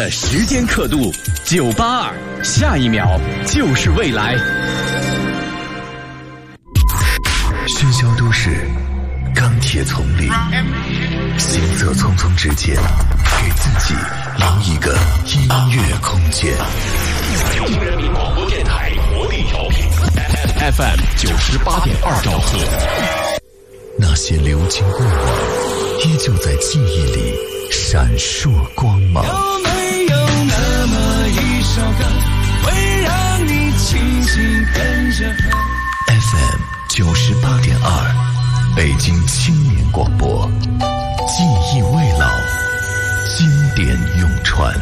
的时间刻度982，下一秒就是未来。 喧嚣都市，钢铁丛林，行色匆匆之间，给自己留一个音乐空间。 北京人民广播电台活力调频 FM 98.2兆赫。 那些流金过往，依旧在记忆里闪烁光芒。 有没有那么一首歌，会让你轻轻跟着和 ？FM 98.2，北京青年广播，记忆未老，经典永传。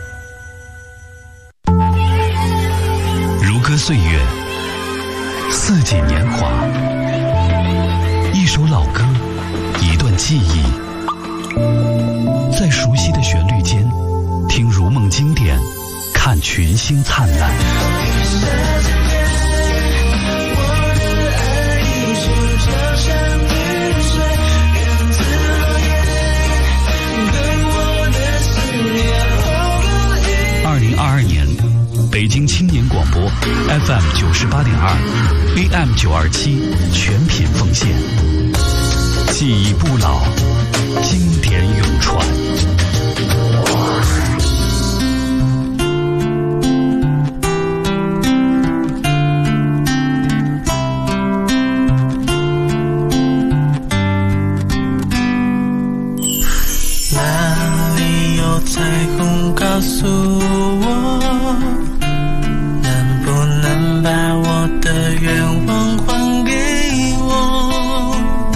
如歌岁月，四季年华，一首老歌，一段记忆，在熟悉的旋律间，听如梦经典，看群星灿烂。2022年，北京青年广播 FM 98.2 AM 927全品奉献，记忆不老，经典永传。 哪里有彩虹告诉我，能不能把我的愿望还给我？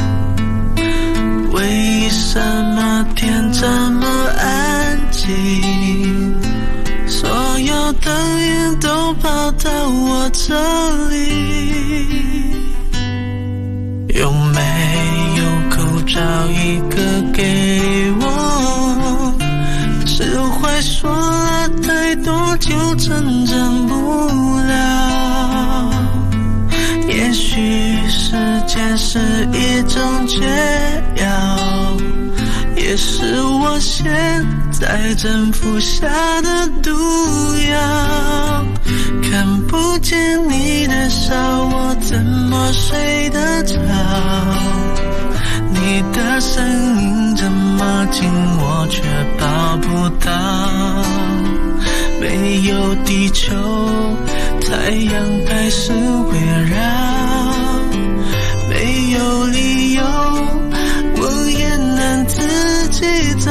为什么天这么安静，所有灯焰都跑到我这里？有没有口罩一个给我？释怀说了太多就成长不了，也许时间是一种解药，也是我现在正服下的毒药。看不见你的笑，我怎么睡得着？你的声音这么近，我却抱不到。没有地球，太阳还是围绕。没有理由，我也能自己走。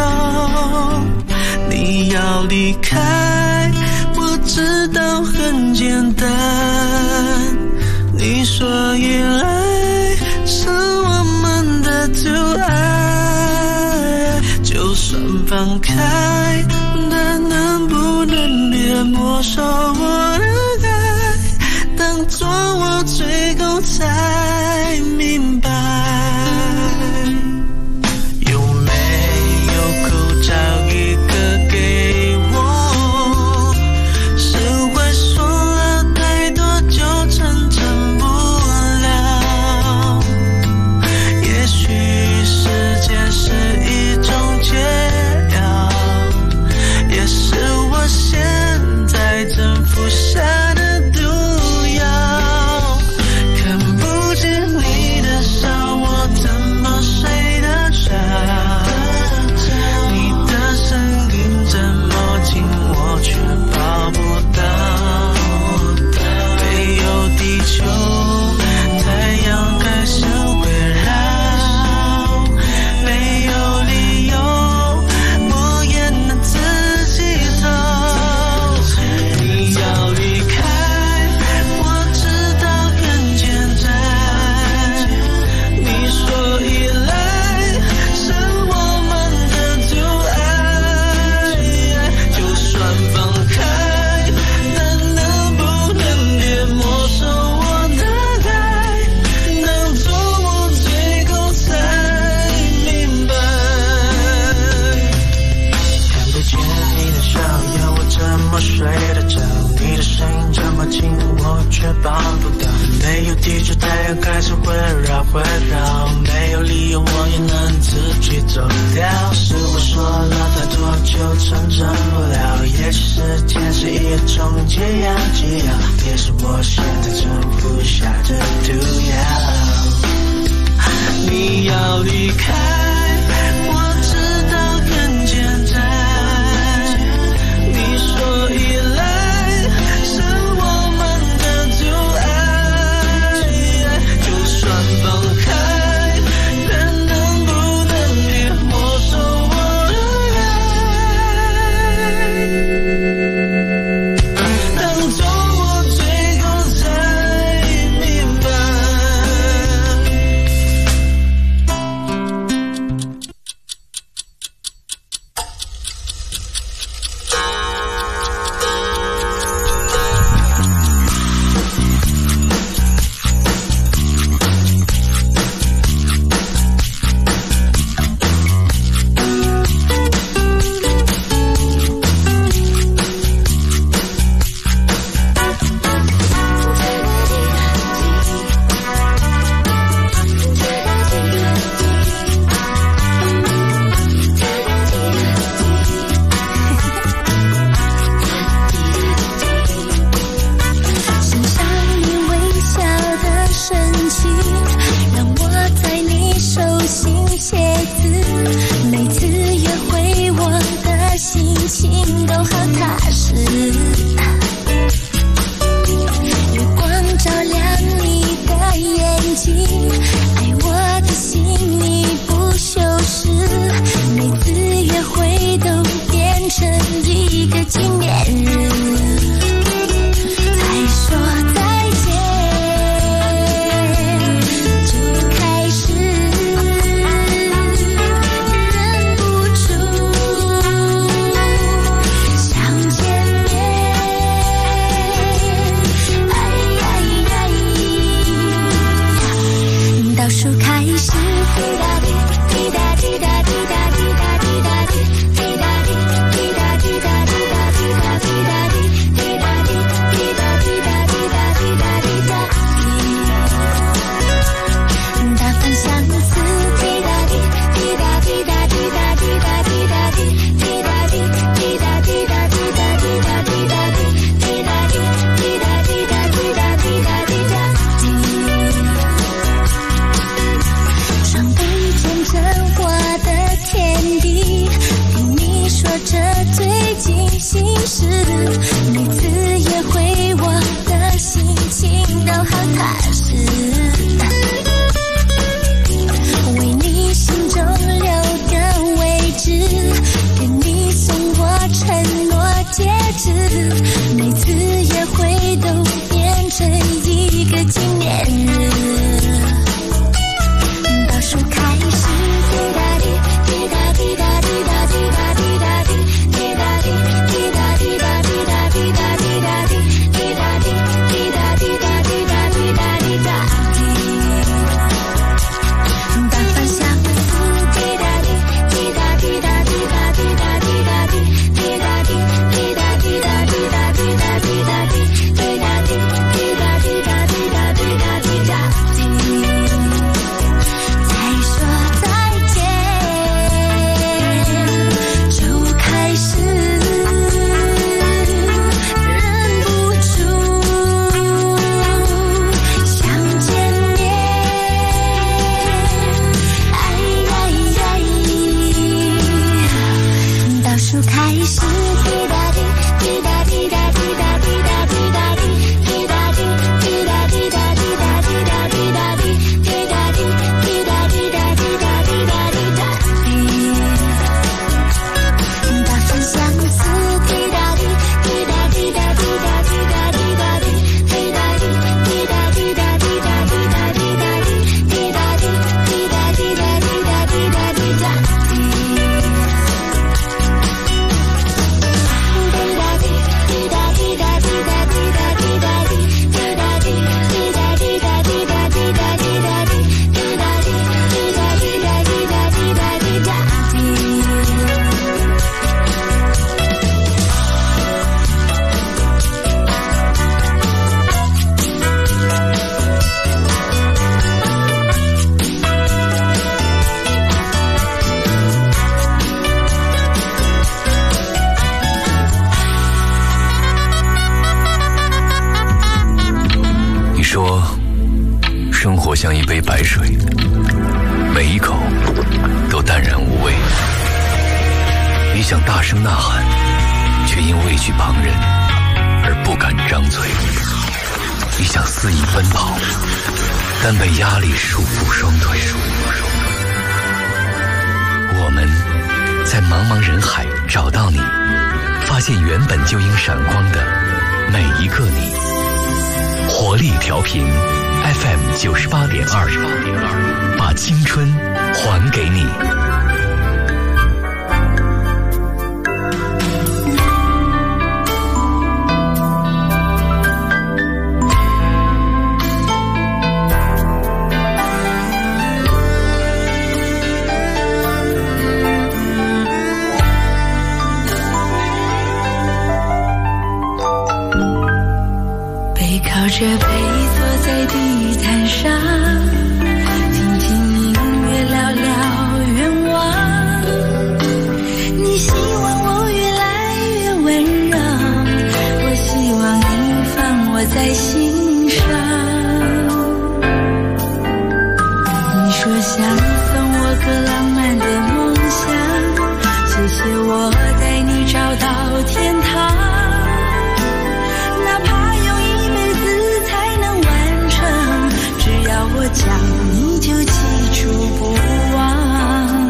你要离开，我知道很简单。你说依赖是我们的阻碍，就算放开，但能不能别没收我的爱？当作我最后才明白。有没有口罩一个给我？释怀说了太多就成长不了，也许时间是一种解药，也是我现在正服下的毒药。看不见你的笑，我握紧我却抱不到，没有地球太阳开始环绕，没有理由我也能自己走掉，是我说了太多就成真不了，也许时间是一种解药，也是我现在正服下的毒药。你要离开我知道很简单，你说依赖是我们的阻碍，就算放开但能不能别没收我的爱，当作我最后才明白， 活像一杯白水，每一口都淡然无味。你想大声呐喊，却因畏惧旁人而不敢张嘴。你想肆意奔跑，但被压力束缚双腿。我们在茫茫人海找到你，发现原本就应闪光的每一个你。活力调频 FM 98.2，把青春还给你。 靠着背坐在地毯上，听听音乐，聊聊愿望。你希望我越来越温柔，我希望你放我在心上。你说想送我个浪漫的梦想，谢谢我带你找到天堂。我讲你就记住不忘，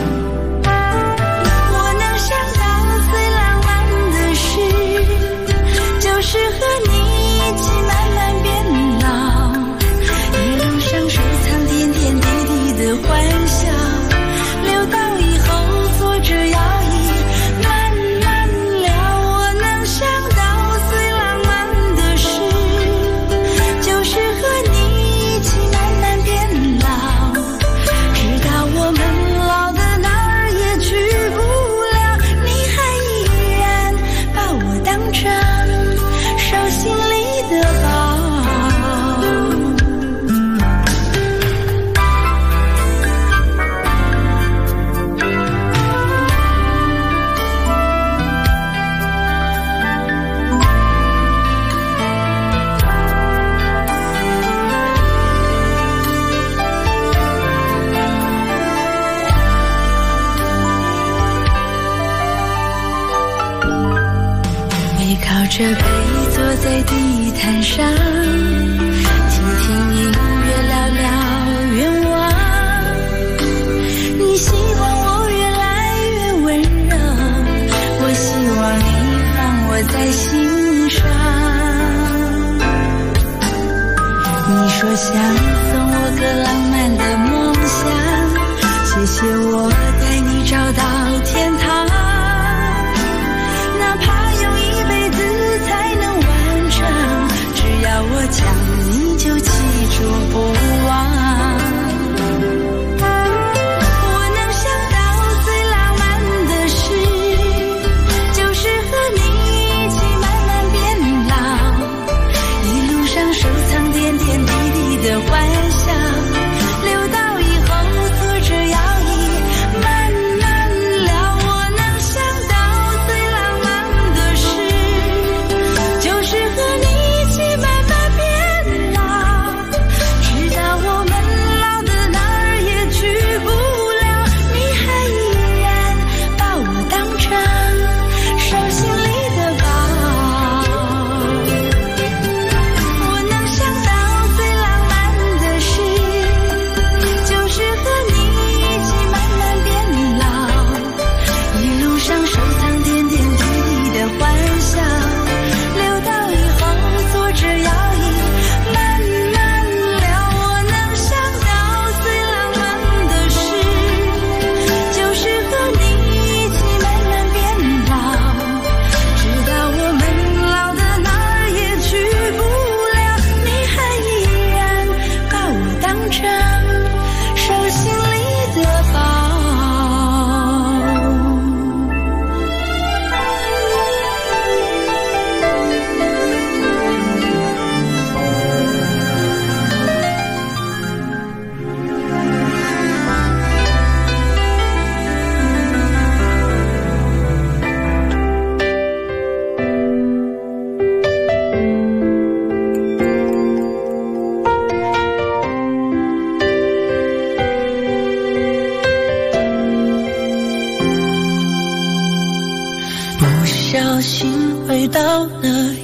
我能想到最浪漫的事，就是和你一起慢慢变老，一路上收藏点点滴滴的欢笑，留到以后坐着摇椅慢慢聊。我能想到最浪漫的事，就是和你慢慢变老，直到我们老的哪儿也去不了，你还依然把我当成手心里的宝。靠着背坐在地毯上，听听音乐，聊聊愿望。你希望我越来越温柔，我希望你放我在心上。你说想送我个浪漫的梦想，谢谢我带你找到天堂。哪怕用一辈子才能完成，只要我讲你就记住不忘。我能想到最浪漫的事，就是和你一起慢慢变老，一路上收藏点点滴滴的欢笑，留到以后坐着摇椅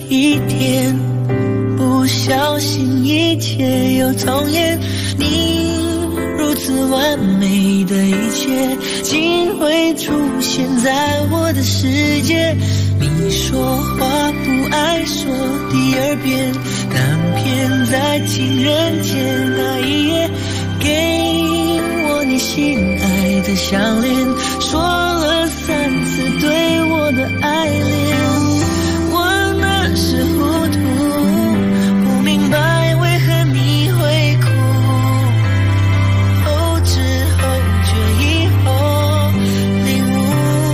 一天，不小心一切又重演。你如此完美的一切，竟会出现在我的世界。你说话不爱说第二遍，但偏在情人节那一夜，给我你心爱的项链，说了3次对我的爱恋。我那时糊涂，不明白为何你会哭，之后却以后领悟。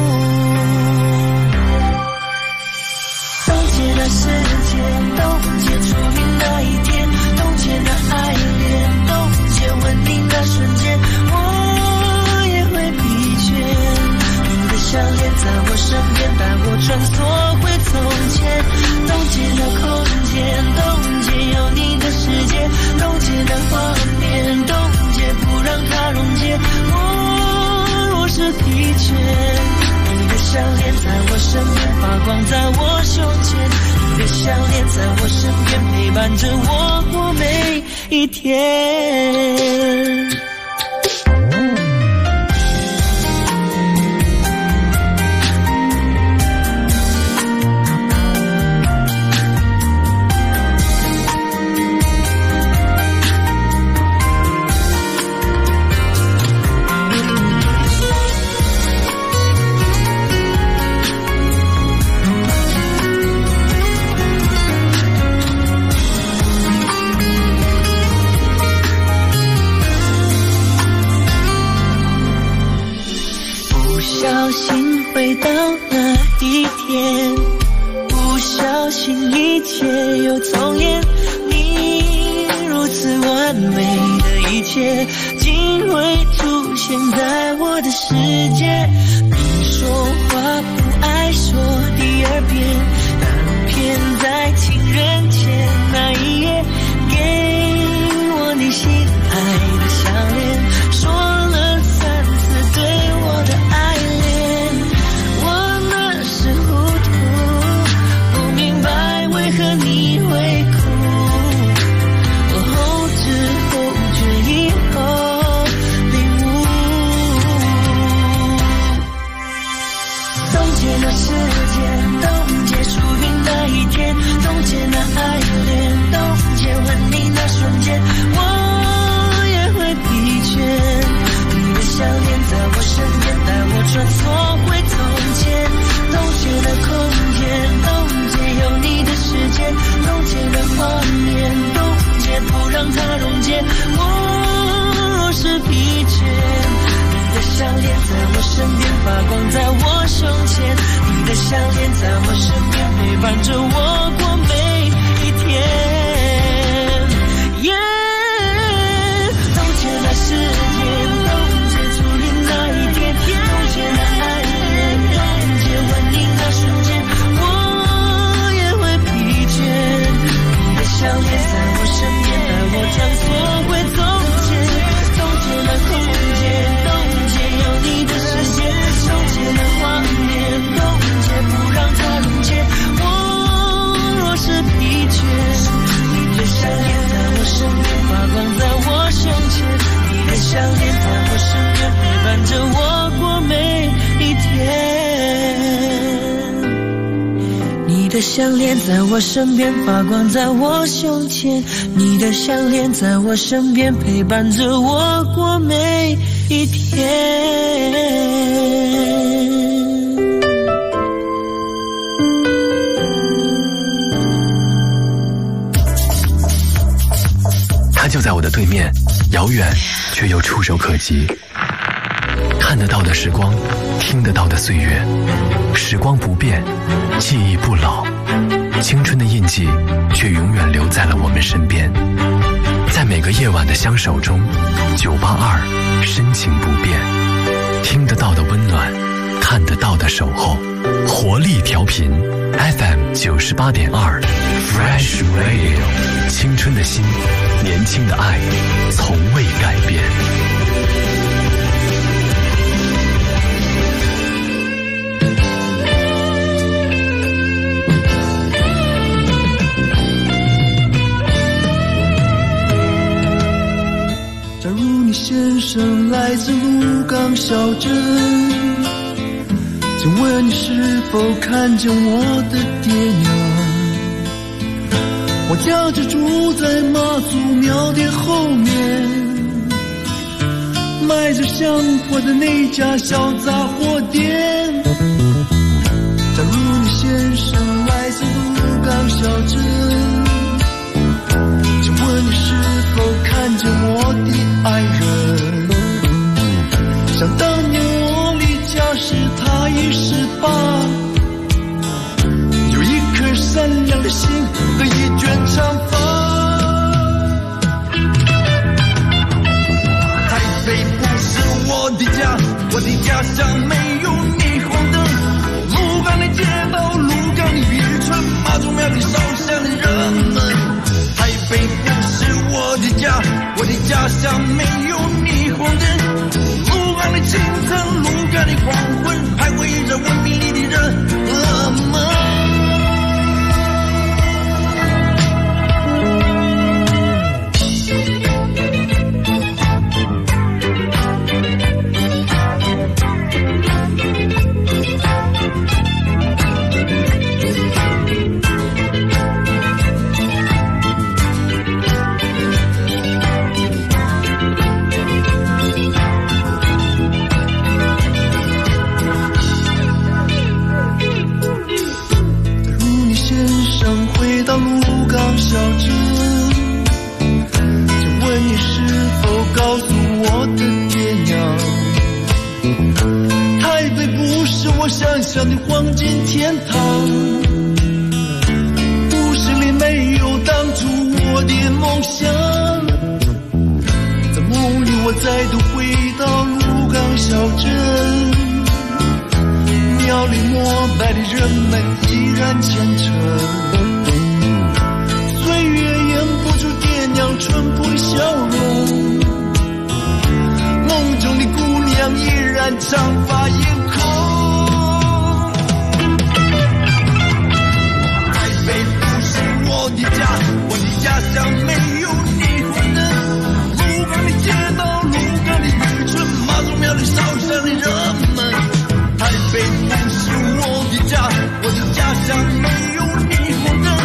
冻结那时间，冻结初遇那一天，冻结那爱恋，冻结吻你那瞬间，我也会疲倦。你的项链在我身边，带我穿梭回从前。冻结那空间，冻结有你的世界，冻结那画面，冻结不让它溶解。我若是疲倦，你的项链在我身边发光在我胸前，你的项链在我身边陪伴着我过每一天。回到那一天，不小心一切又重演。你如此完美的一切，竟会出现在我的世界。你说话不爱说第二遍，但偏在情人节那一夜，给我你心爱的项链，说了3次对我的爱恋。和你会哭，之后却以后领悟。冻结那时间，冻结属于那一天，冻结那爱恋，冻结吻你那瞬间，我也会疲倦。你的项链在我身边，带我穿梭回从前，冻结了空间，冻结有你的世界，冻结了画面，冻结不让它溶解。我若是疲倦，你的项链在我身边发光在我胸前，你的项链在我身边陪伴着我过每一天。冻结那时间，冻结初遇那一天，冻结那爱恋，冻结吻你那瞬间，我也会疲倦。你的项链在我身边，带我穿梭回从前，冻结了空间，冻结有你的世界，冻结了画面，冻结不让它溶解。我若是疲倦，你的项链在我身边发光在我胸前，你的项链在我身边陪伴着我过每一天。你的项链在我身边发光在我胸前，你的项链在我身边陪伴着我过每一天。 它就在我的对面，遥远却又触手可及。看得到的时光，听得到的岁月，时光不变，记忆不老，青春的印记却永远留在了我们身边。在每个夜晚的相守中，982深情不变，听得到的温暖，看得到的守候，活力调频 FM 98.2 Fresh Radio， 青春的心，年轻的爱，从未改变。 生来自鹿港小镇，请问你是否看见我的爹娘？我家就住在妈祖庙的后面，卖着香火的那家小杂货店。假如你先生来自鹿港小镇，请问你是否看见我的爱人？想当年我离家时他已18，有一颗善良的心和一卷长发。台北不是我的家，我的家乡没有霓虹灯，鹿港的街道，鹿港的渔村，妈祖庙里烧香的人们。台北不是我的家，我的家乡没有霓虹灯，鹿港的清晨，鹿港的黄昏，徘徊着文明里的人们。小镇，请问你是否告诉我的爹娘？台北不是我想象的黄金天堂，都市里没有当初我的梦想。在梦里我再度回到鹿港小镇，庙里膜拜的人们依然虔诚。岁月掩不住爹娘淳朴的笑容，梦中的姑娘依然长发盈空。台北不是我的家，我的家乡没有霓虹灯，鹿港的街道，鹿港的渔村，妈祖庙里烧香的人们。台北不是我的家，我的家乡没有霓虹灯，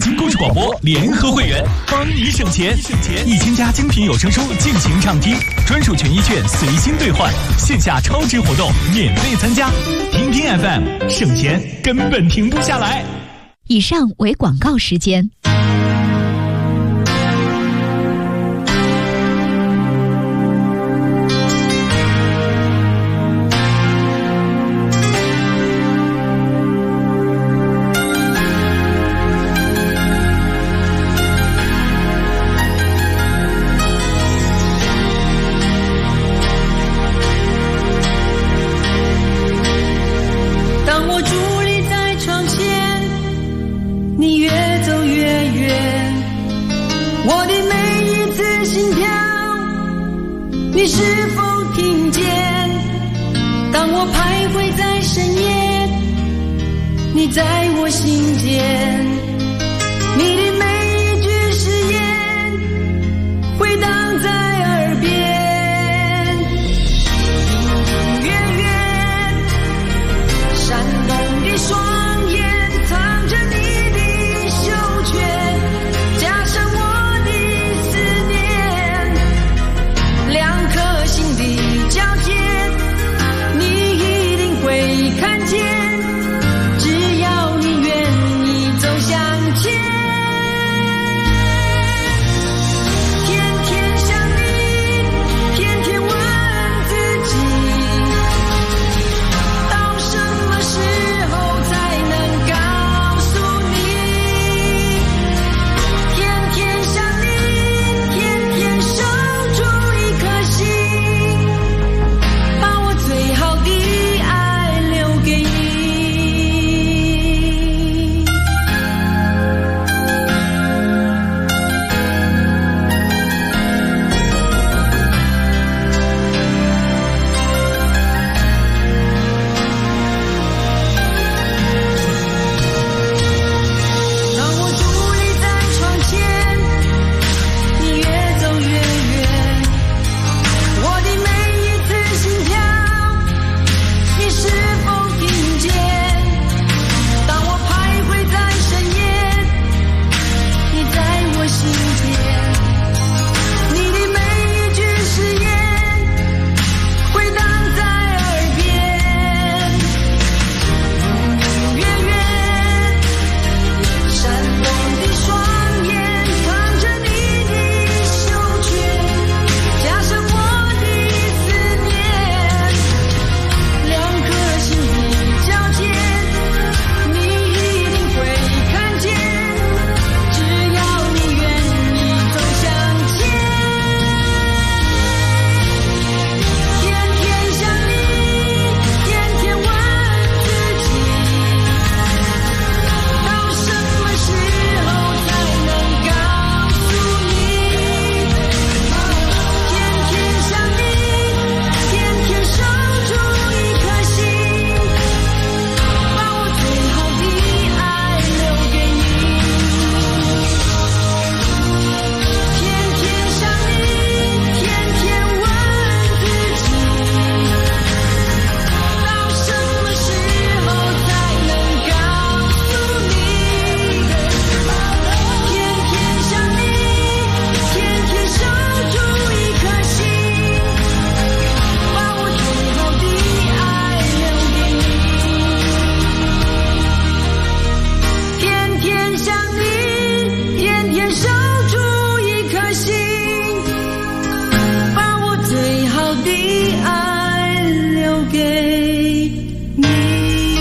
京故事广播联合会员，帮你省钱，1000加精品有声书尽情畅听，专属权益券随心兑换，线下超值活动免费参加，听听 FM， 省钱根本停不下来。 以上为广告时间。 你是否听见？当我徘徊在深夜，你在我心间，你的每一句誓言回荡在耳边，远远闪动的双眼藏着你的袖圈，加上我的思念，两颗心的交界，你一定会看见，只要你愿意走向前。天天想你，天天问自己，到什么时候才能告诉你？天天想你，天天守住一颗心，把我最好的爱留给你。当我伫立在窗前，你越走越远，我的每一次心跳，你是否听见？当我徘徊在深夜，你在我心间，你的每一句誓言回荡在耳边，远远闪动的双眼藏着你的袖圈，加上我的思念，两颗心的交界，你一定会看见，只要你愿意走向前。天天想你，天天问自己，到什么时候才能告诉你？天天想你，天天守住一颗心，把我最好的爱留给你。天天想你，天天问自己，到什么时候才能告诉你？天天想你，天天守住一颗心，把我最好的爱留给你。天天想你，天天守住一颗心，把我最好的爱留给你。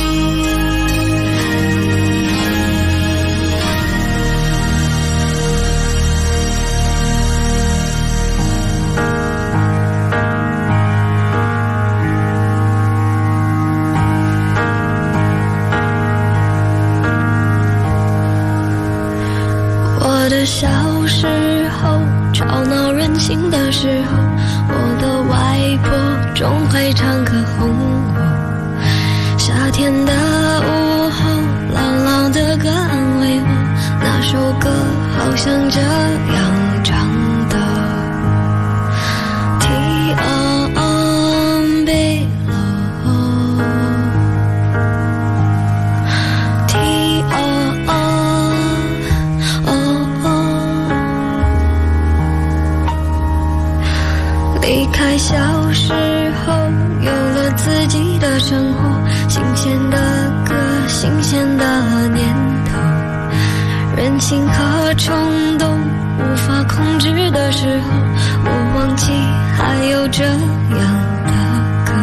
我的小时候，吵闹任性的时候，我的外婆总会唱歌哄我。夏天的午后，朗朗的歌安慰我，那首歌好像这样唱的。天白咯，天的念头，任性和冲动无法控制的时候，我忘记还有这样的歌。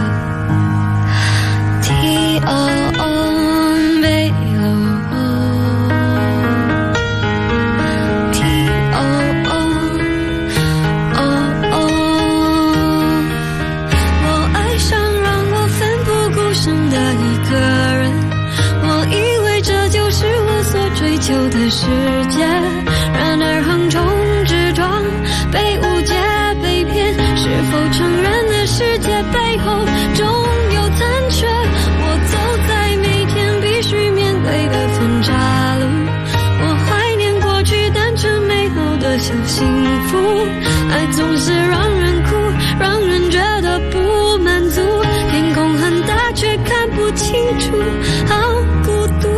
我爱上让我奋不顾身的一个人，我以为这就是我所追求的世界，然而横冲直撞，被误解被骗，是否成人的世界背后总有残缺，我走在每天必须面对的分岔路，我怀念过去单纯美好的小幸福，爱总是让人哭，让人觉得不满足，天空很大却看不清楚，好孤独。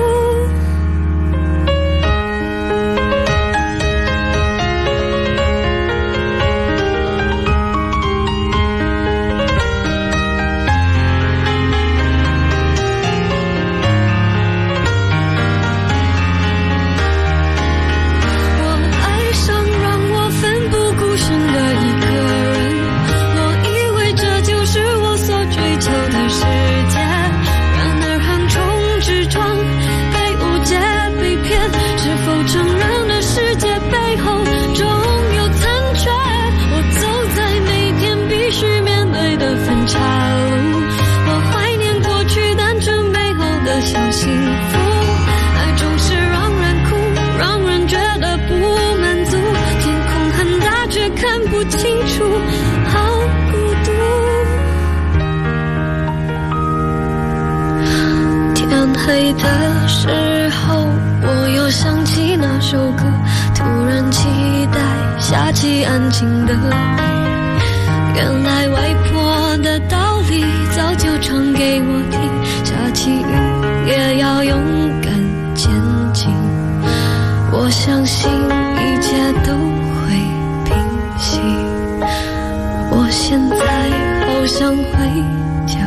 黑的时候，我又想起那首歌，突然期待下起安静的雨。原来外婆的道理早就传给我听，下起雨也要勇敢前进。我相信一切都会平息。我现在好想回家。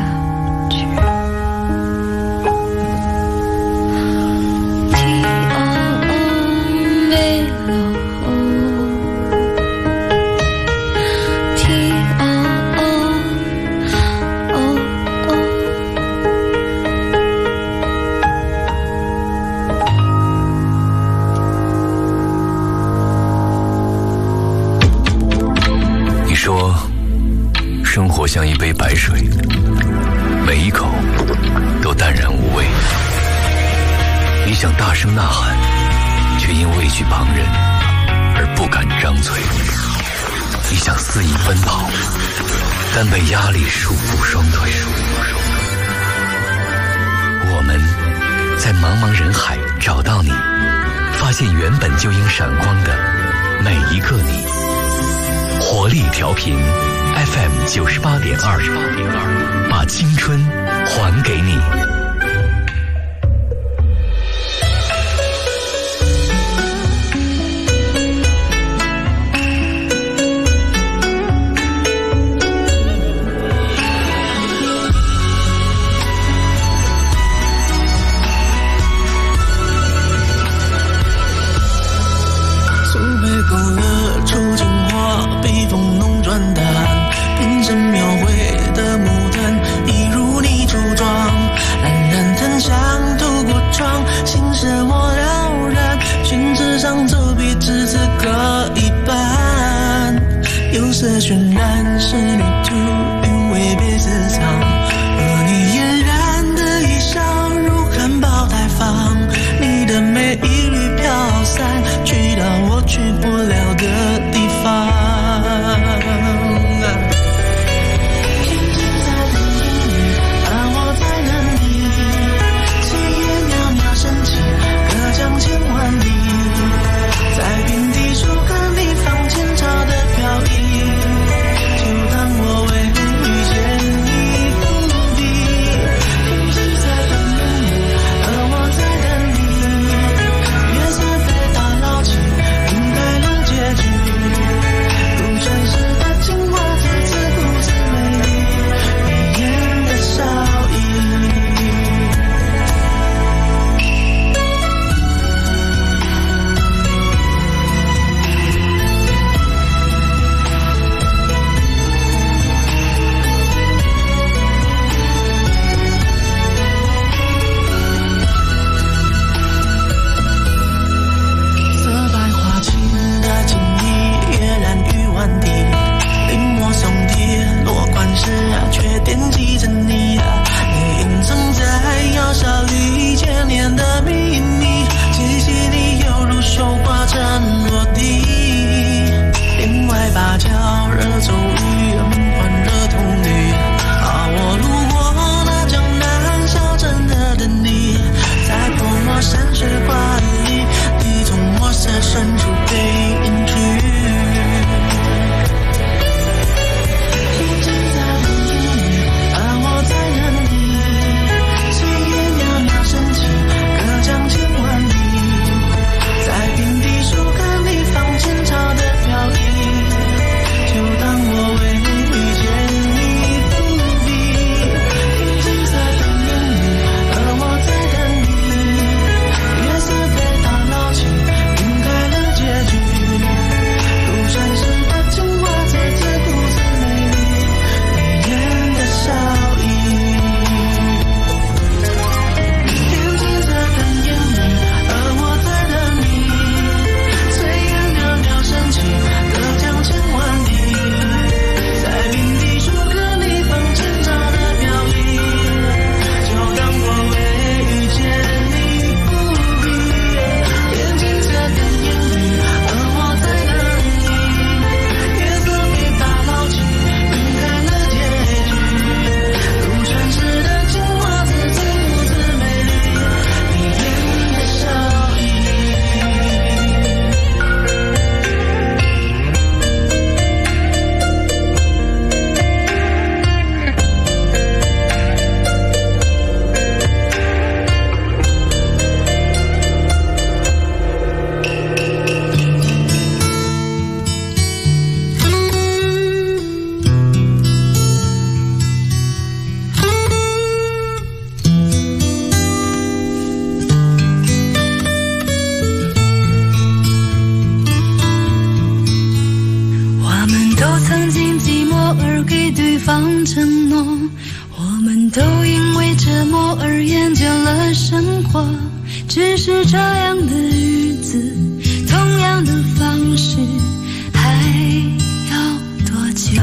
生活像一杯白水，每一口都淡然无味。你想大声呐喊，却因畏惧旁人而不敢张嘴。你想肆意奔跑，但被压力束缚双腿。我们在茫茫人海找到你，发现原本就应闪光的每一个你。活力调频FM 98.2，把青春还给你。 苏北狗的抽情话被风弄转淡，变成描绘的牡丹， 样承诺，我们都因为折磨而研究了生活，只是这样的日子，同样的方式，还要多久？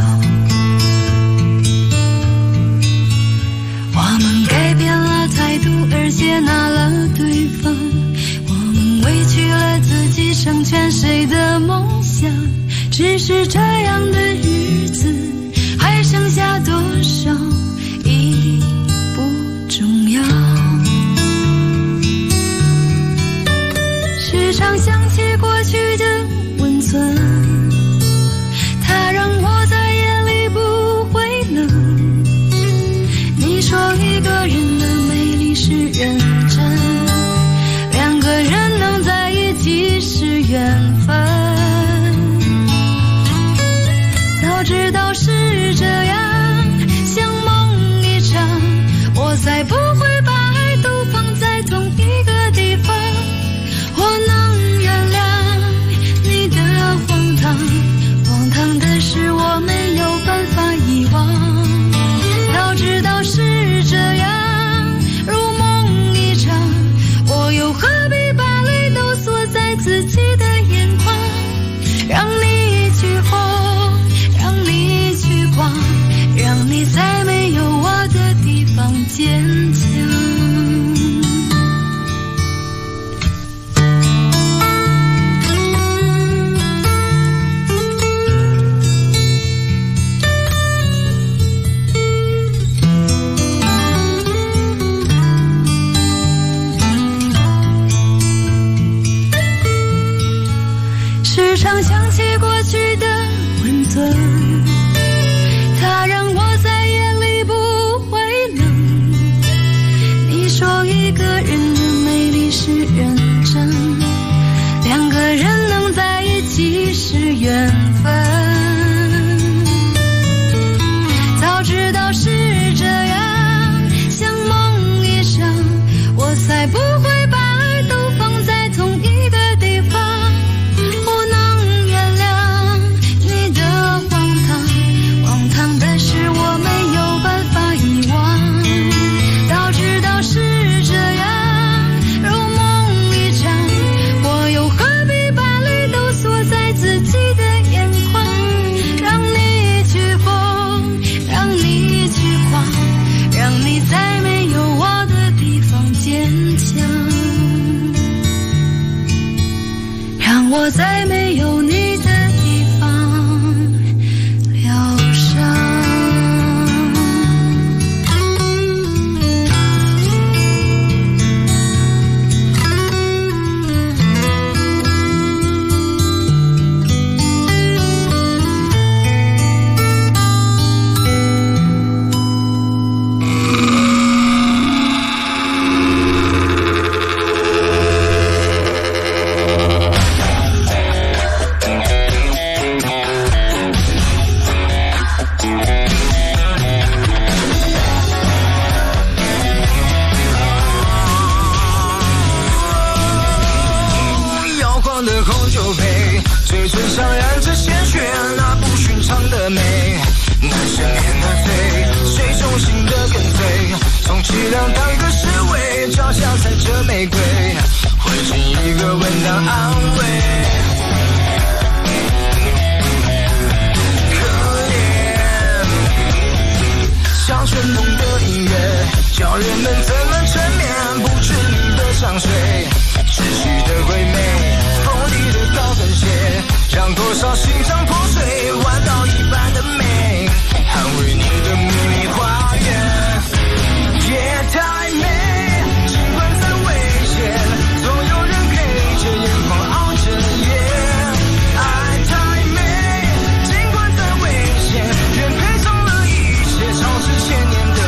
我们改变了态度而接纳了对方，我们委屈了自己成全谁的梦想，只是这样的日子还剩下多少已不重要。时常想起过去的温存，它让我在夜里不会冷。你说一个人的美丽是认真，两个人能在一起是缘分。早知道是这样，像梦一场，我才不会把爱都放在同一个地方。我能原谅你的荒唐，荒唐的是我没有办法遗忘。早知道是这样，如梦一场，我又何必把泪都锁在自己的眼眶，让你去疯，让你去狂，让你在没有我的地方坚强。时常想起过去的温存，它让我在夜里不会冷。你说一个人的美丽是认真，两个人能在一起是缘分。早知道是这样，像梦一场，我才不会把爱都放在同一个地方。我在没有你的地方疗伤。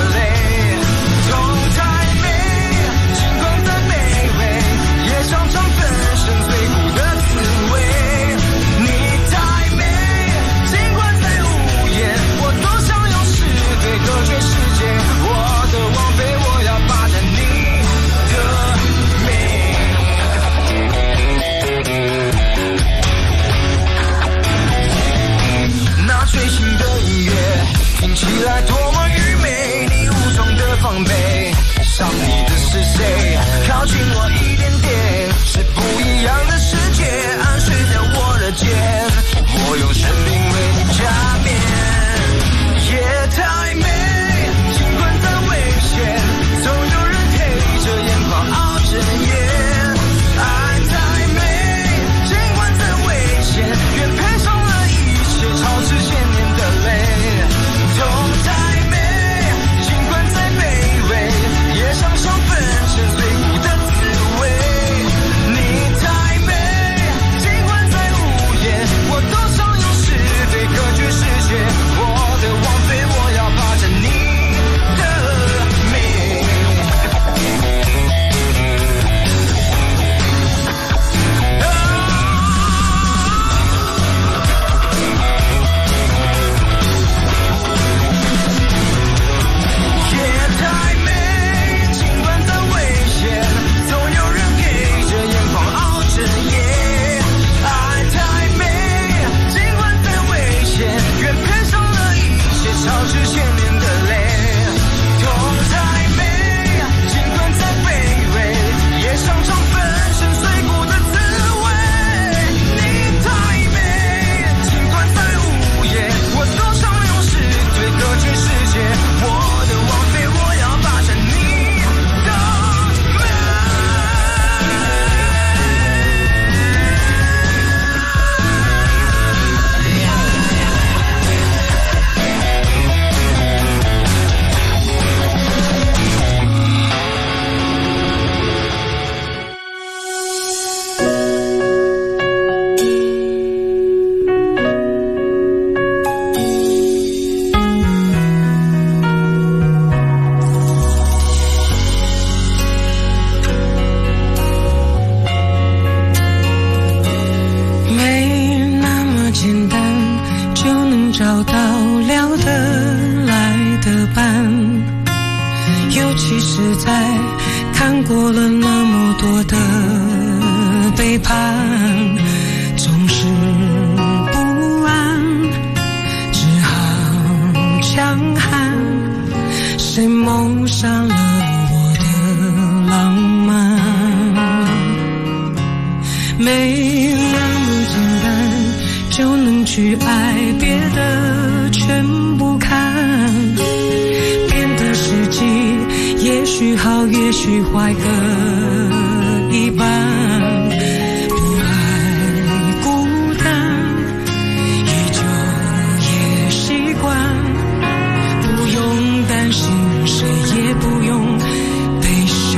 常常其实在看过了那么多的背叛，总是不安，只好强悍。谁谋杀了我的浪漫？没那么简单就能去爱，别的全不看。变的时机也许好也许坏各一半，不爱孤单依旧也习惯，不用担心谁也不用被谁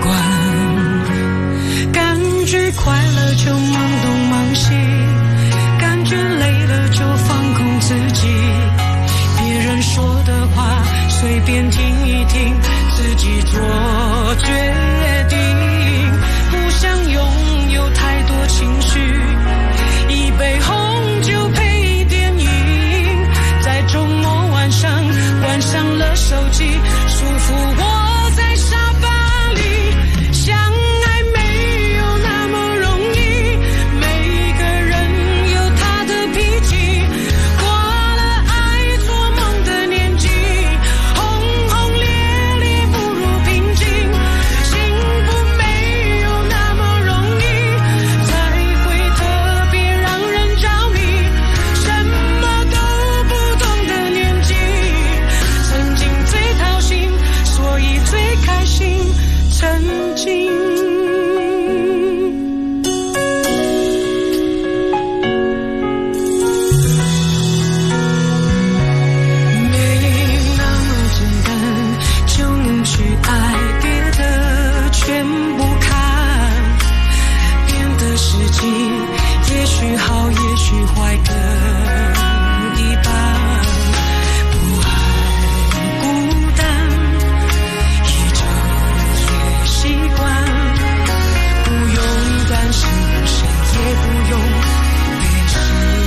管，感觉快乐就忙东忙西，感觉累了就放空自己，别人说的话随便听一听，自己做决定，不想拥有太多情绪，一杯红酒配电影，在周末晚上关上了手机，舒服我在沙发里。相爱没有那么容易，每个人有他的脾气，过了爱做梦的年纪，轰轰烈烈不如平静，幸福没有那么容易，才会特别让人着迷，什么都不懂的年纪，曾经最掏心，所以最开心，曾经没那么简单就能去爱，别的全不看，变的时机也许好也许坏各一半，不爱孤单依旧也习惯，不用担心谁也不用被习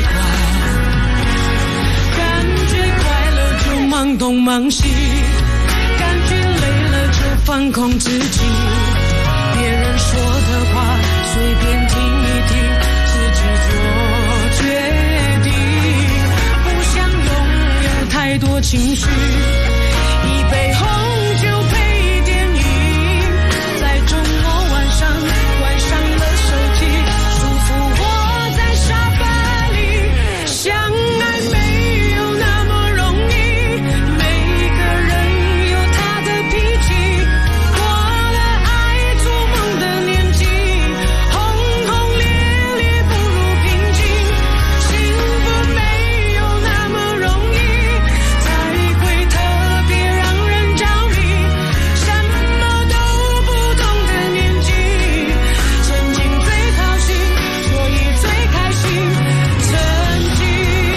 惯，感觉快乐就忙东忙西，感觉累了就放空自己，别人说的话随便听一听，自己做决定，不想拥有太多情绪，一杯红酒配电影，在周末晚上关上了手机，舒服我在沙发里。相爱没有那么容易，每个人有他的脾气，过了爱做梦的年纪，轰轰烈烈不如平静，幸福没有那么容易，才会特别让人着迷，什么都不懂的年纪，曾经最掏心，所以最开心，曾经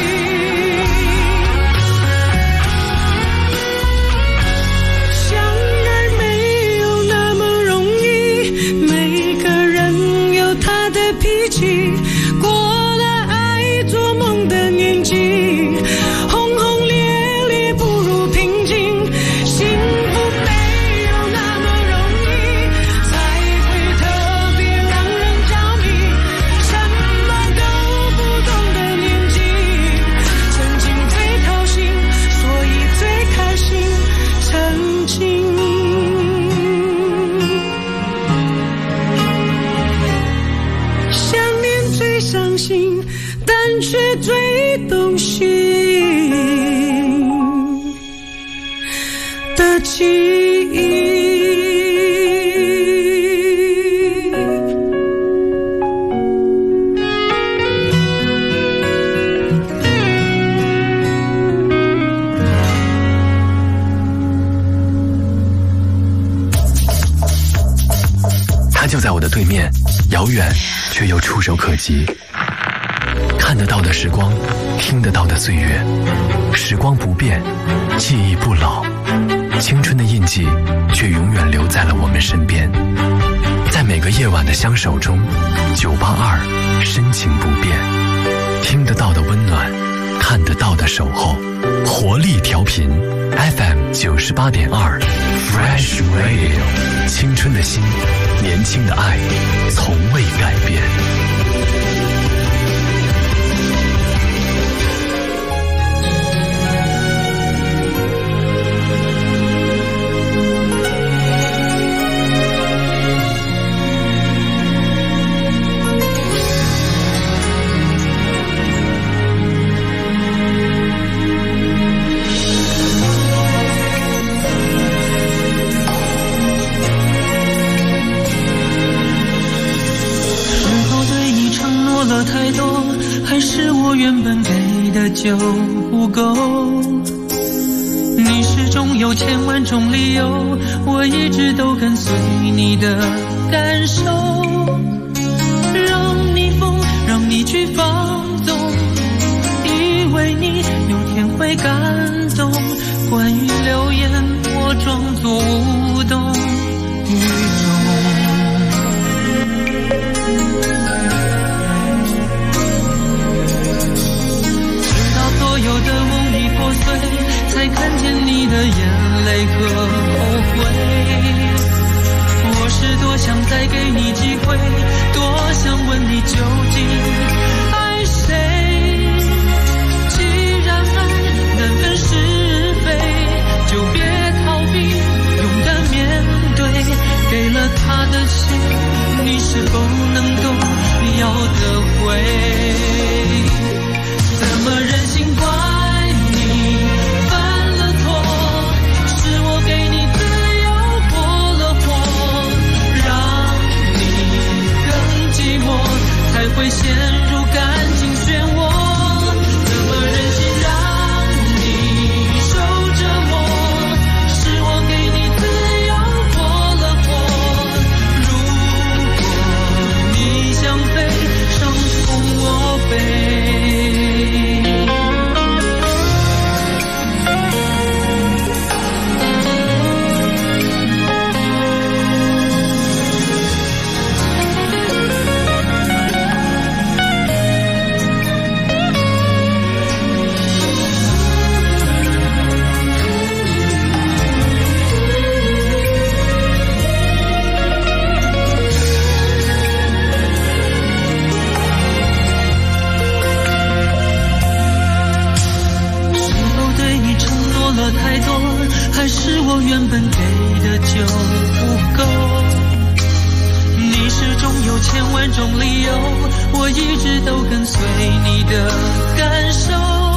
相爱没有那么容易，每个人有他的脾气，过了爱做梦的年纪，轰轰烈烈不如平静，幸福没有那么容易，才会特别让人着迷，什么都不懂的年纪，曾经最掏心，所以最开心，曾经想念最伤心，但却最动心的记忆。 他就在我的对面，遥远却又触手可及。看得到的时光，听得到的岁月，时光不变，记忆不老，青春的印记却永远留在了我们身边。在每个夜晚的相守中，982深情不变，听得到的温暖， 看得到的守候。活力调频 FM 98.2 Fresh Radio， 青春的心，年轻的爱，从未改变。 太多，还是我原本给的就不够？你始终有千万种理由，我一直都跟随你的感受，让你疯，让你去放纵，以为你有天会感动。关于流言，我装作无动于衷。所有的梦已破碎，才看见你的眼泪和后悔。我是多想再给你机会，多想问你究竟爱谁。既然爱难分是非，就别逃避，勇敢面对。给了他的心，你是否能够要得回？怎么忍心怪你犯了错？是我给你自由过了火，让你更寂寞，才会陷入感情漩涡。怎么忍心让你受折磨？是我给你自由过了火。如果你想飞，伤痛我背。太多，还是我原本给的就不够？你始终有千万种理由，我一直都跟随你的感受，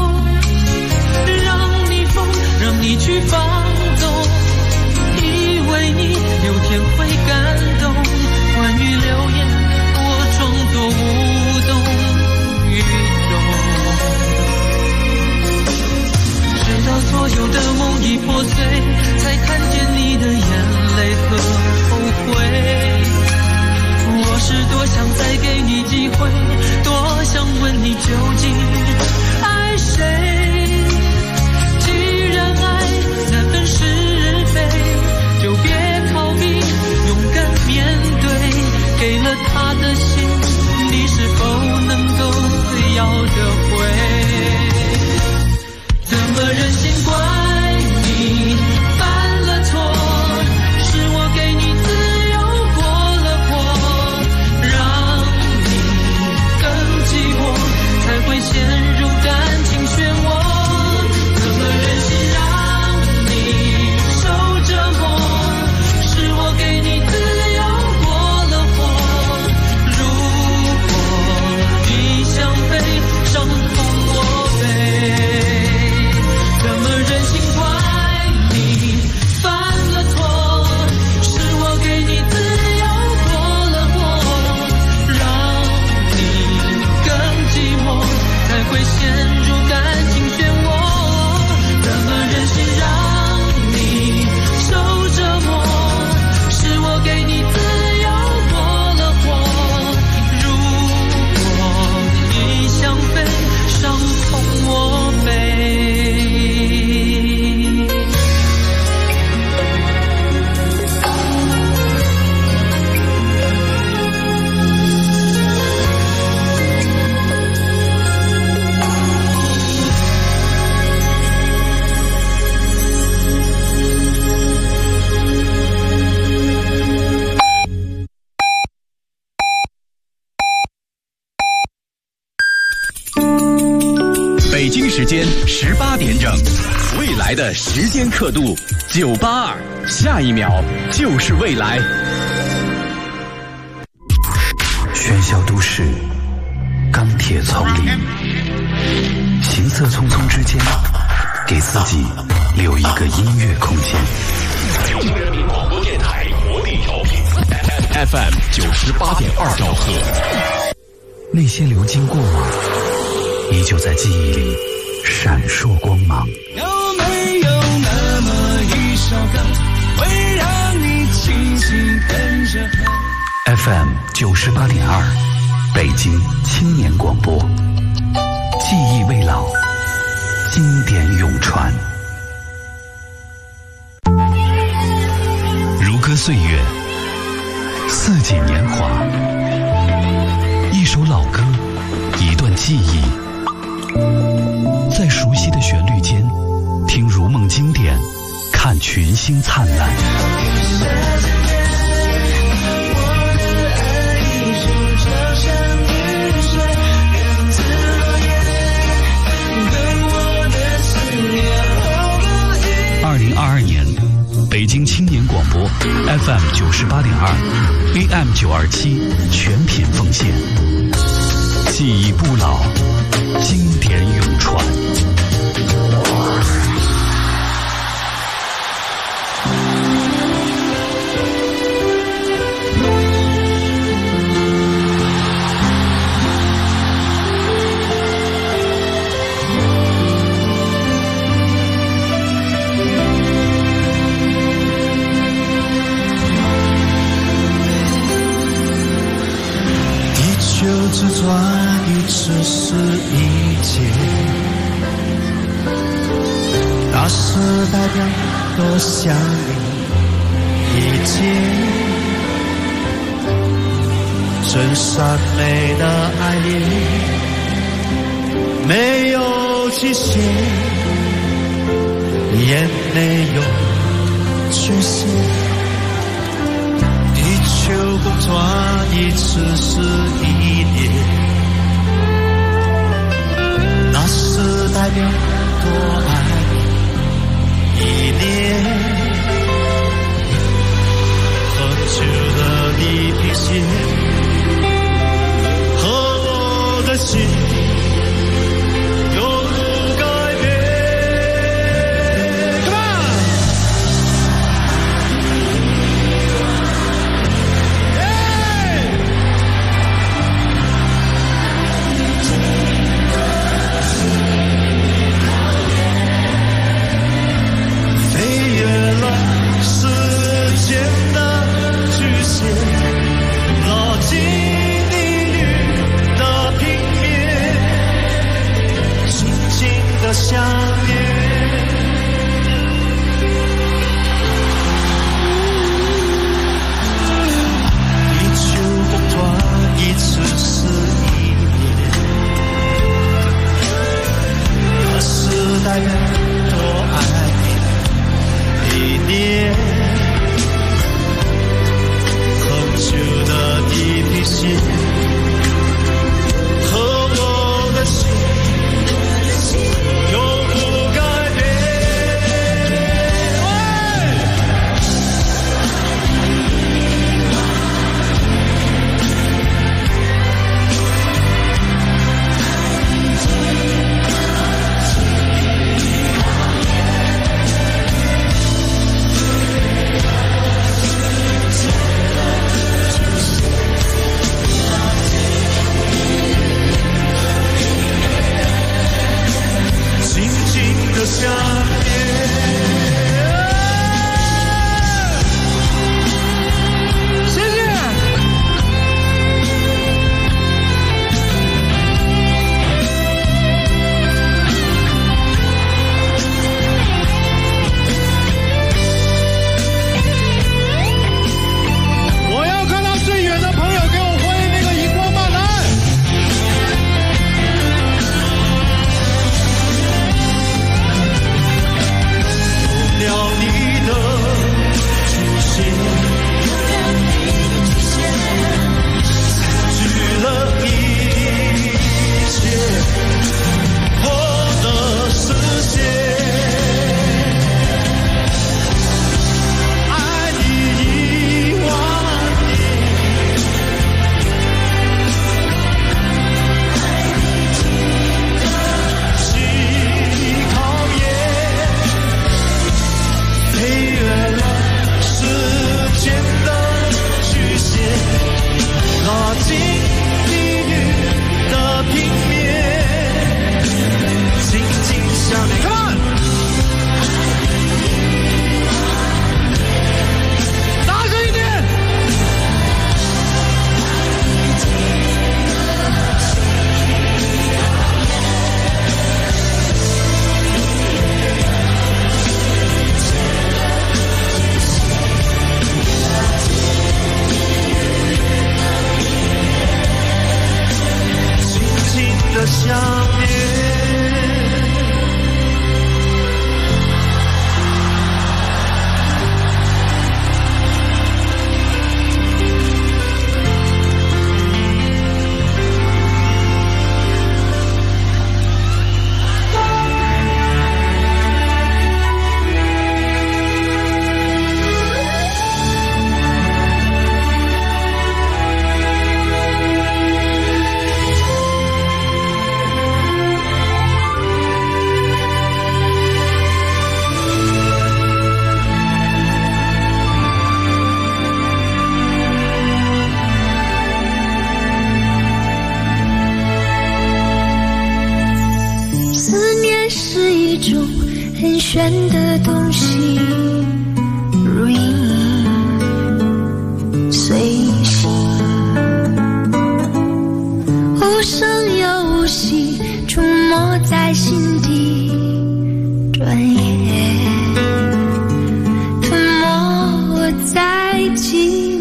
让你疯，让你去放纵，以为你有天会感动。关于流言，我装作无动于衷。直到所有的梦已破碎，才看见你的眼泪和后悔。我是多想再给你机会，多想问你究竟爱谁。既然爱难 18点整，未来的时间刻度982，下一秒就是未来。 喧嚣都市，钢铁丛林，行色匆匆之间，给自己留一个音乐空间。 北京人民广播电台活力调频 FM 98.2兆赫。 那些流金过往，依旧在记忆里闪烁光芒。 有没有那么一首歌，会让你轻轻跟着和 FM 98.2，北京青年广播，记忆未老，经典永传。如歌岁月，四季年华，一首老歌，一段记忆，在熟悉的旋律间，听如梦经典，看群星灿烂。2022年，北京青年广播 FM 98.2 AM 927全品奉献，记忆不老，经典永传。 自转一次是一劫，那是代表多想你一见，真善美的爱恋没有极限，也没有缺陷。地球公转一次是一年，那是代表多爱你一年。很久的地平线和我的心永不改变。Come on！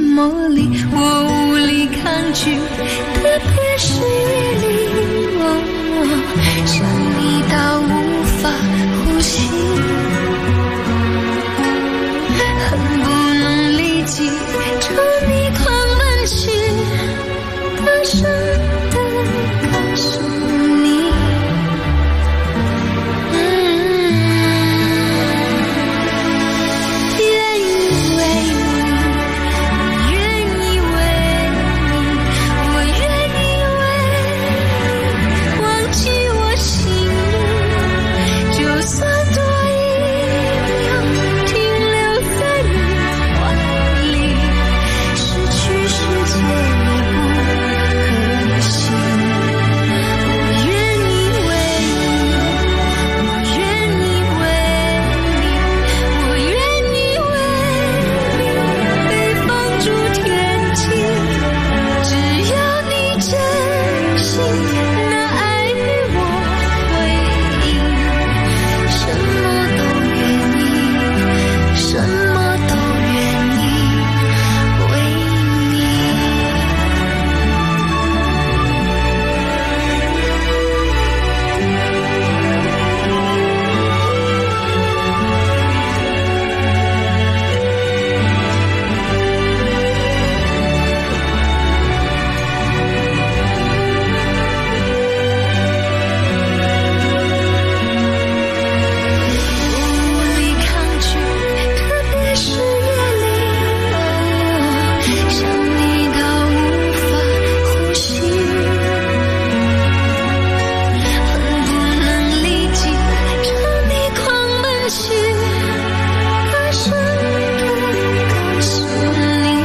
魔力，我无力抗拒，特别是夜里，想你到无法呼吸，恨不能立即朝你狂奔去，大声地告诉你，愿意为你，我愿意为你，我愿意为你忘记我心里，就算多一秒停留在你怀里，失去世界也不可惜。我愿意为你，我愿意为你，我愿意为你被放逐天际，只要你真心，那爱与我回应，什么都愿意，什么都愿意为你。无力抗拒，特别是夜里，想你到无法呼吸，恨不能立即朝你狂奔去，大声地告诉你，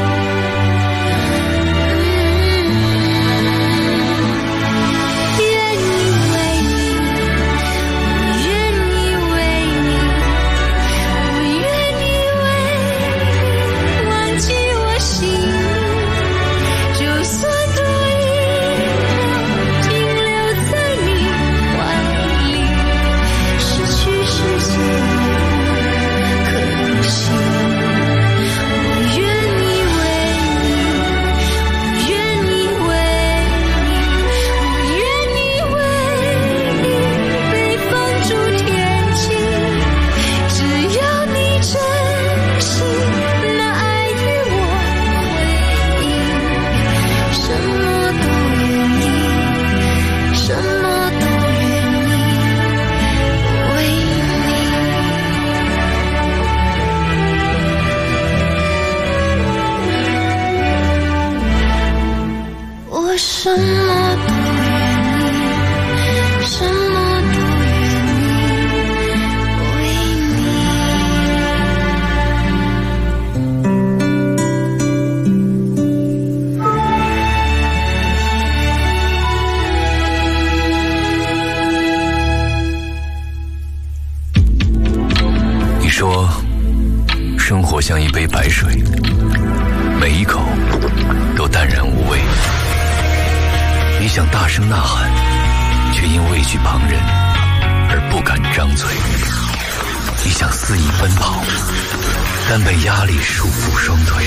愿意为你，我愿意为你，我愿意为你忘记我心里，就算多一秒停留在你怀里，失去世界也不可惜。我愿意为你，我愿意为你，我愿意为你被放逐天际，只要你真心，那爱与我回应，什么都愿意，什么都愿意为你，我什么都愿意，什么都愿意为你说，生活像一杯白水，每一口都淡然无味。你想大声呐喊，却因畏惧旁人而不敢张嘴。你想肆意奔跑，但被压力束缚双腿。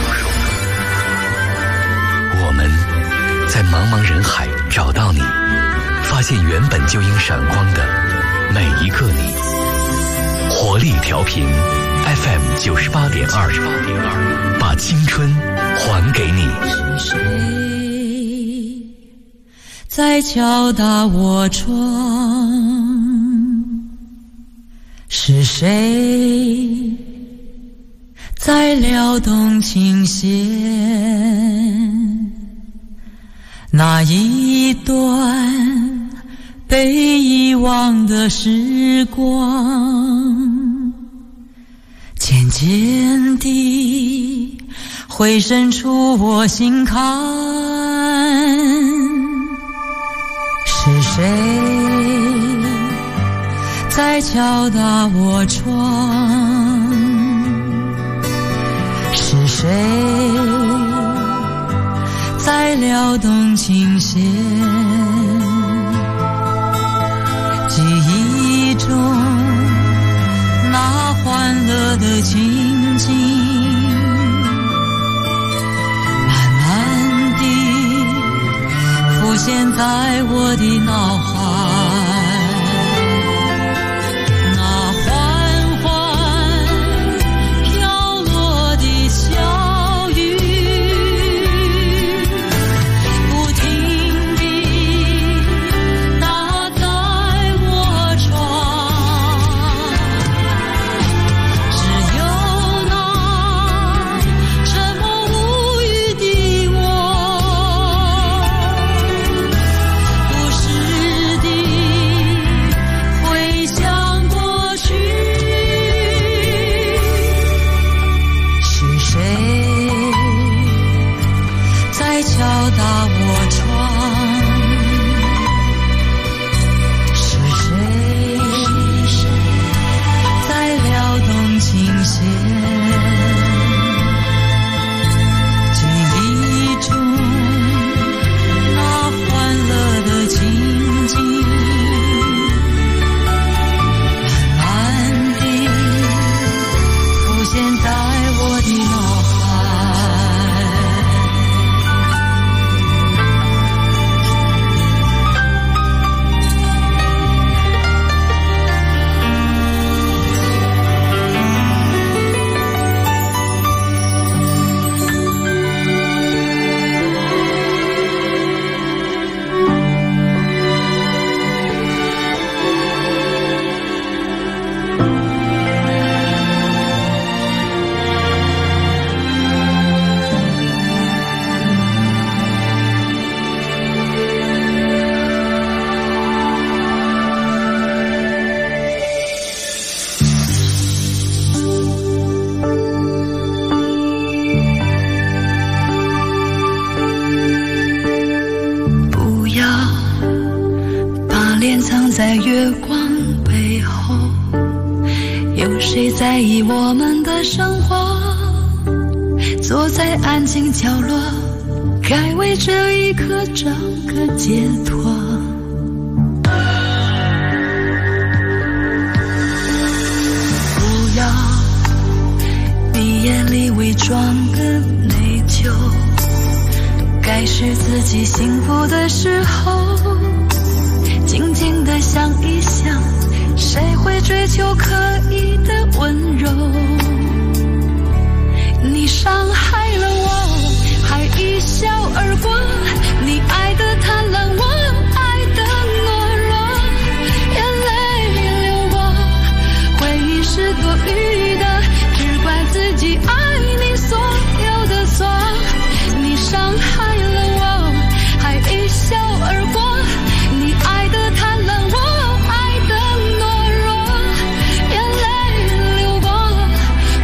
我们在茫茫人海找到你，发现原本就应闪光的每一个你。活力调频 FM 98.2，把青春还给你。 是谁在敲打我窗？是谁在撩动琴弦？那一段被遗忘的时光，渐渐地回渗出我心坎。是谁在敲打我窗？是谁在撩动琴弦？记忆中那欢乐的情景， 在我的脑海。那缓缓飘落的小雨，不停地打在我窗，只有那沉默无语的我，不时地回想过去。是谁在敲打我窗？是谁在撩动琴弦？记忆中那欢乐的情景，慢慢地浮现在我的脑海。不要把脸藏在月光背后，有谁在意我们的生活？坐在安静角落，该为这一刻找个解脱。不要你眼里伪装的内疚，该是自己幸福的时候，静静地想一想，谁会追求刻意的温柔？你伤害了我，还一笑而过，你爱的贪婪，我爱的懦弱，眼泪流过，回忆是多余的，只怪自己爱你所有的错。你伤害了我，还一笑而过，你爱的贪婪，我爱的懦弱，眼泪流过，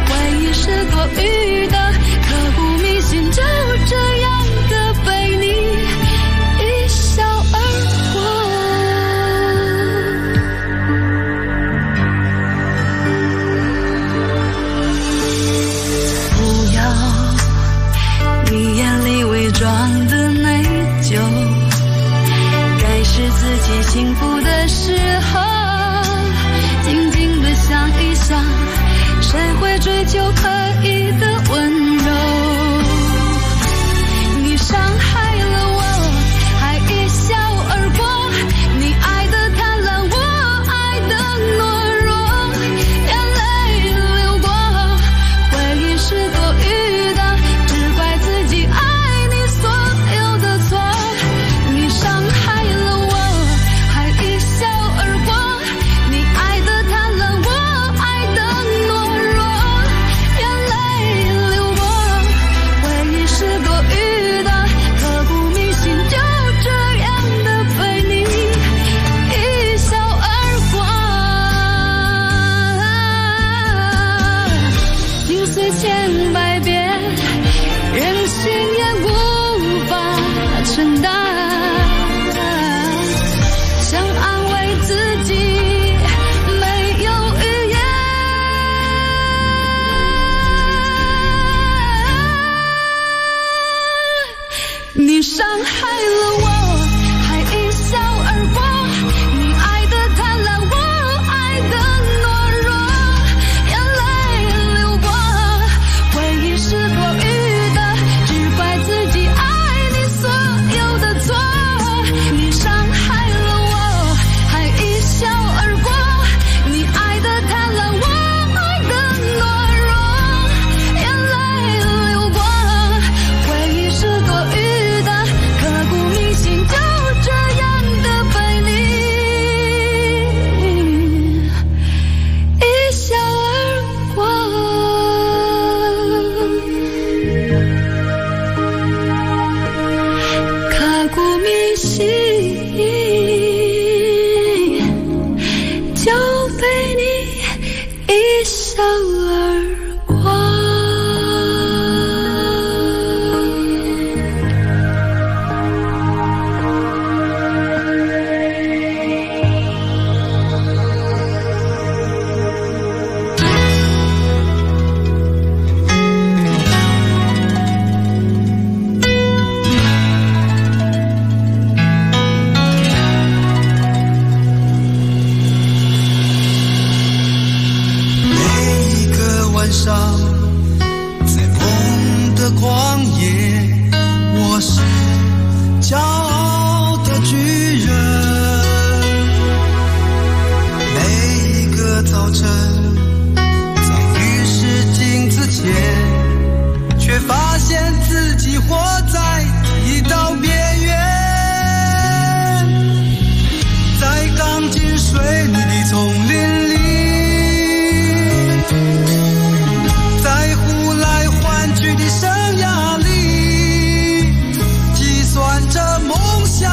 随你的丛林里，在呼来唤去的生涯里，计算着梦想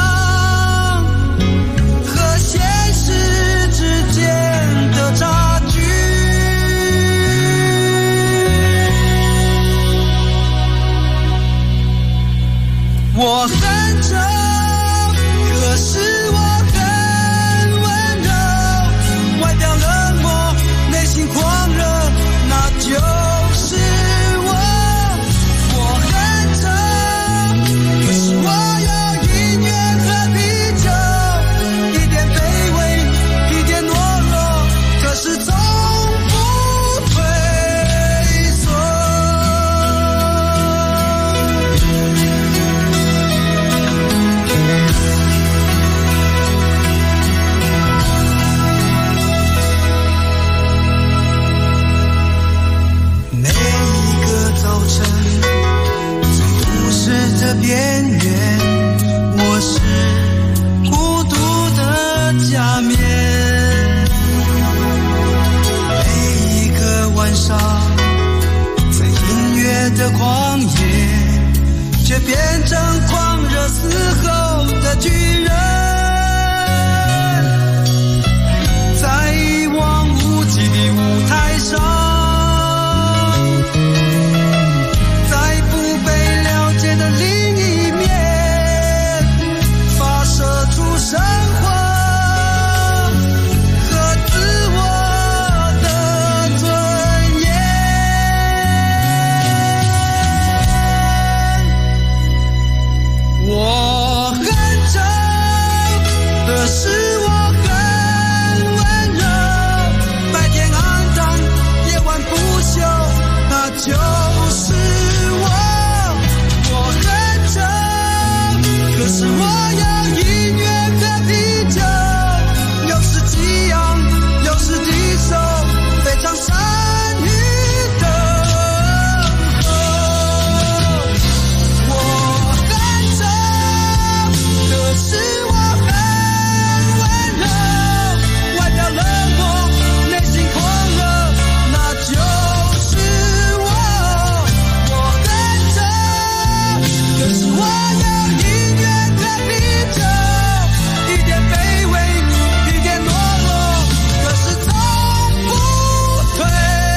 和现实之间的差距。我恨着，可是我很温柔，外表冷漠，内心狂热，那就是我。我恨着，可是我有音乐和啤酒，一点卑微，一点懦弱，可是从不退缩。每一个早晨，在都市的边缘，我是孤独的假面。每一个晚上，在音乐的狂野，却变成狂热嘶吼的巨人。在一望无际的舞台上，在不被了解的另一面，发射出生活和自我的尊严。我恨着，可是我很温柔，白天暗淡，夜晚不休，那就是我。我恨着，可是我有音乐和啤酒，有时激昂，有时低收，非常善于等候。我恨着，可是我很温柔，外表冷漠，内心狂热，那就是我。我恨着，可是我有音乐和啤酒，一点卑微，一点懦弱，可是从不退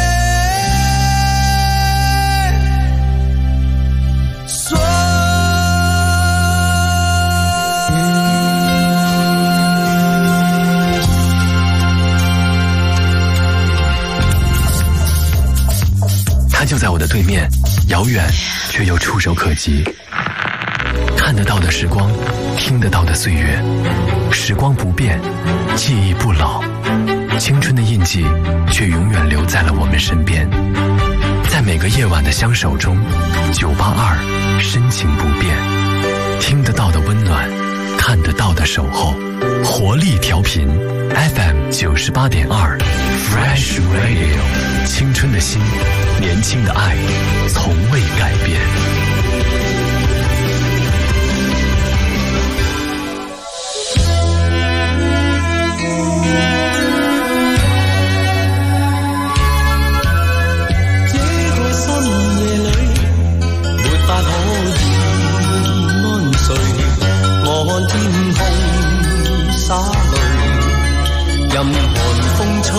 缩。 它就在我的对面，遥远却又触手可及。看得到的时光，听得到的岁月，时光不变，记忆不老，青春的印记却永远留在了我们身边。在每个夜晚的相守中，982深情不变，听得到的温暖，看得到的守候，活力调频 FM 98.2 Fresh Radio， 青春的心，年轻的爱，从未改变。 灑淚，任寒風吹，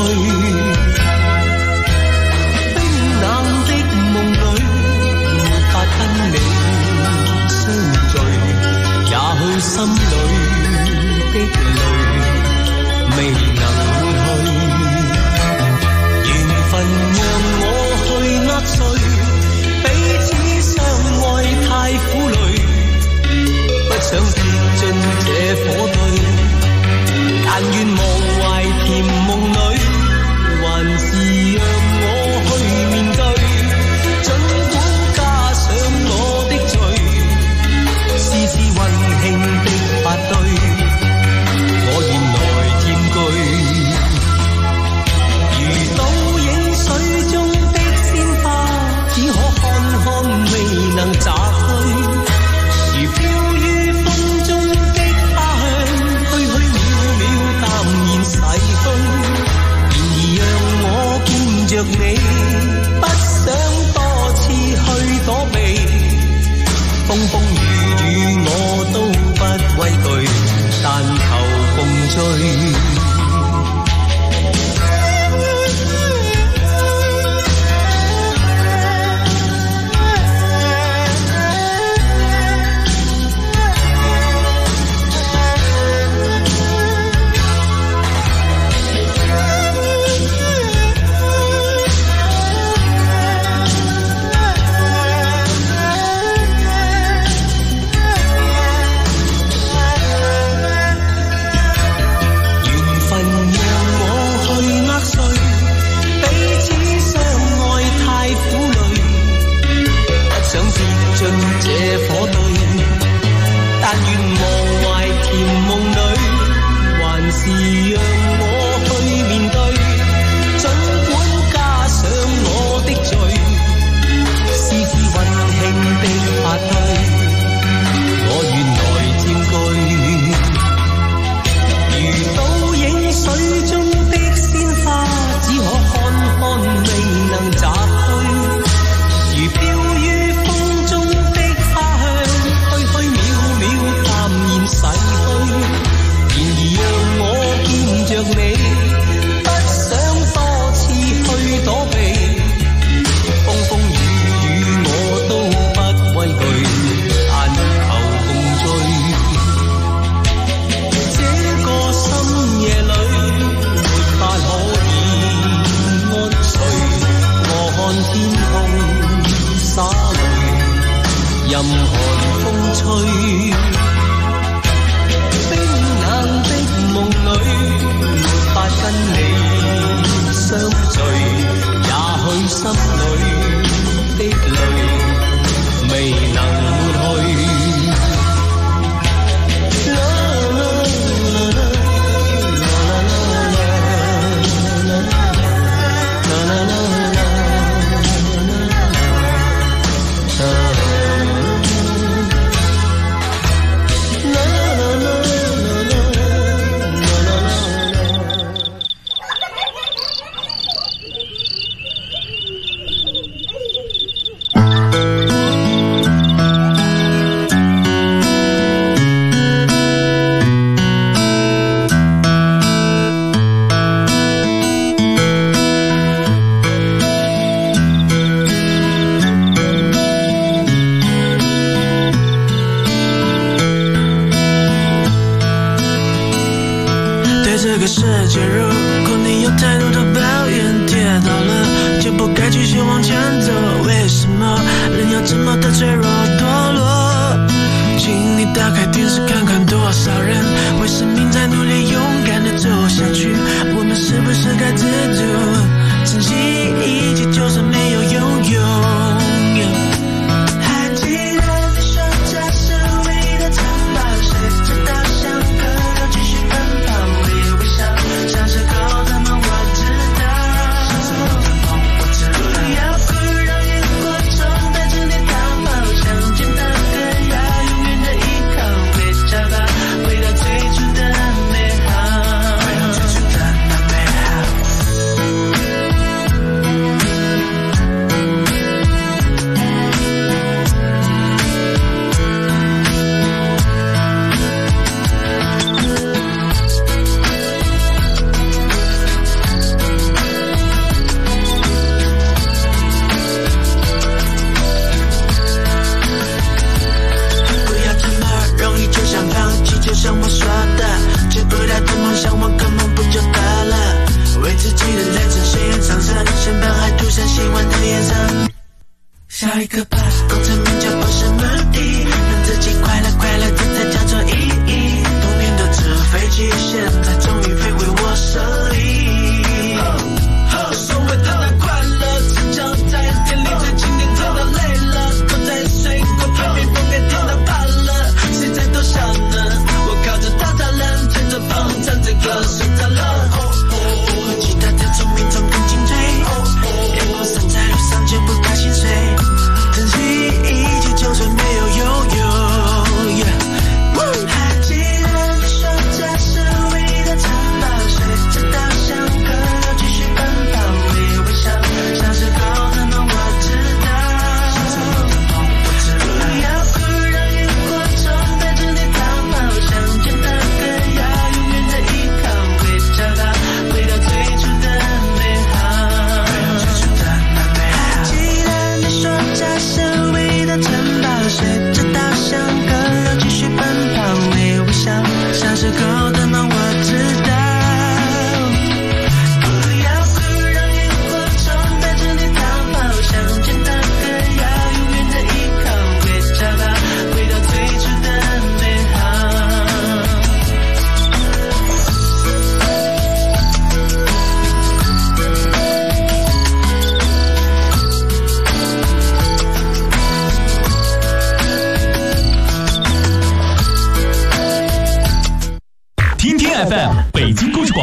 冰冷的夢裏，沒法跟你相聚，也許心裏的淚未能抹去，緣分讓我去握碎，彼此相愛太苦累，不想跌進這火堆。但願忘懷甜夢裏，還是讓我去面對。儘管加上我的罪，絲絲溫馨的發堆，我願來佔據。如倒影水中的鮮花，只可看看未能摘去。如飄於風中的花香，虛虛渺渺淡然逝。 风风雨雨我都不畏惧，但求共醉。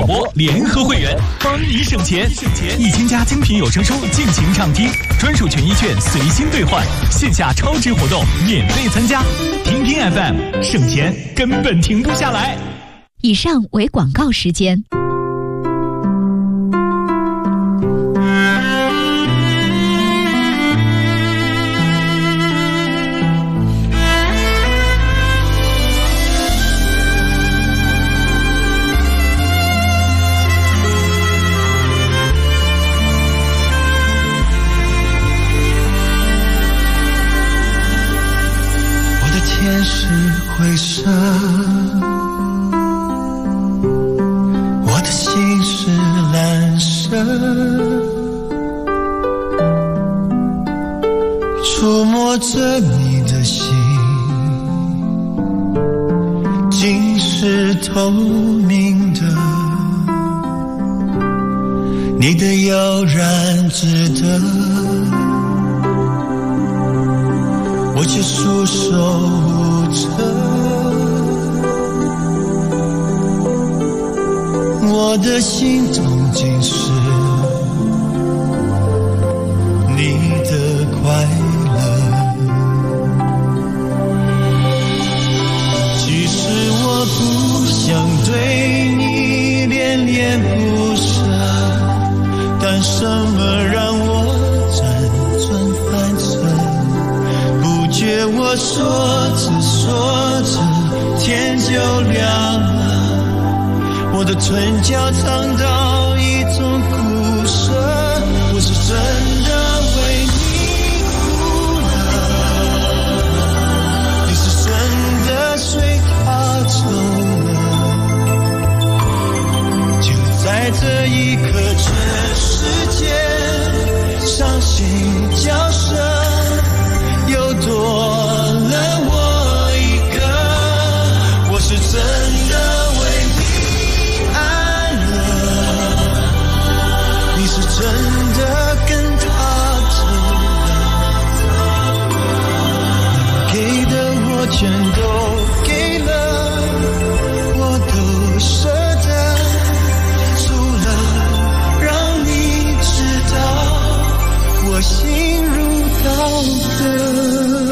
广播联合会员，帮你省钱，1000加精品有声书尽情畅听，专属权益券随心兑换，线下超值活动免费参加，听听 FM， 省钱根本停不下来。 以上为广告时间。 天是灰色，我的心是蓝色，触摸着你的心，竟是透明的，你的悠然自得，我却束手无策，我的心中尽是你的快乐。其实我不想对你恋恋不舍，但什么让我辗转反侧？觉我说着说着天就亮了，我的唇角尝到一种苦涩，我是真的为你哭了，你是真的随他走了，就在这一刻全世界伤心角色又多了我一个，我是真的为你爱了，你是真的跟他走了，能给的我全都给了，我都舍得，除了让你知道我心如刀割。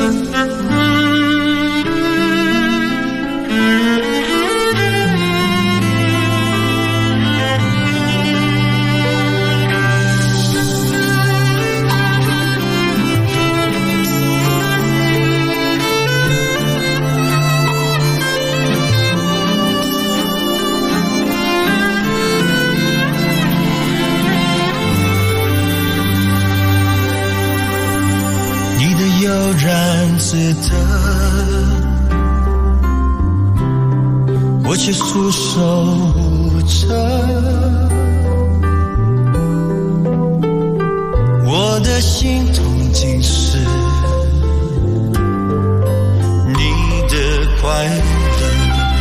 悠然自得，我却束手无策，我的心痛竟是你的快乐。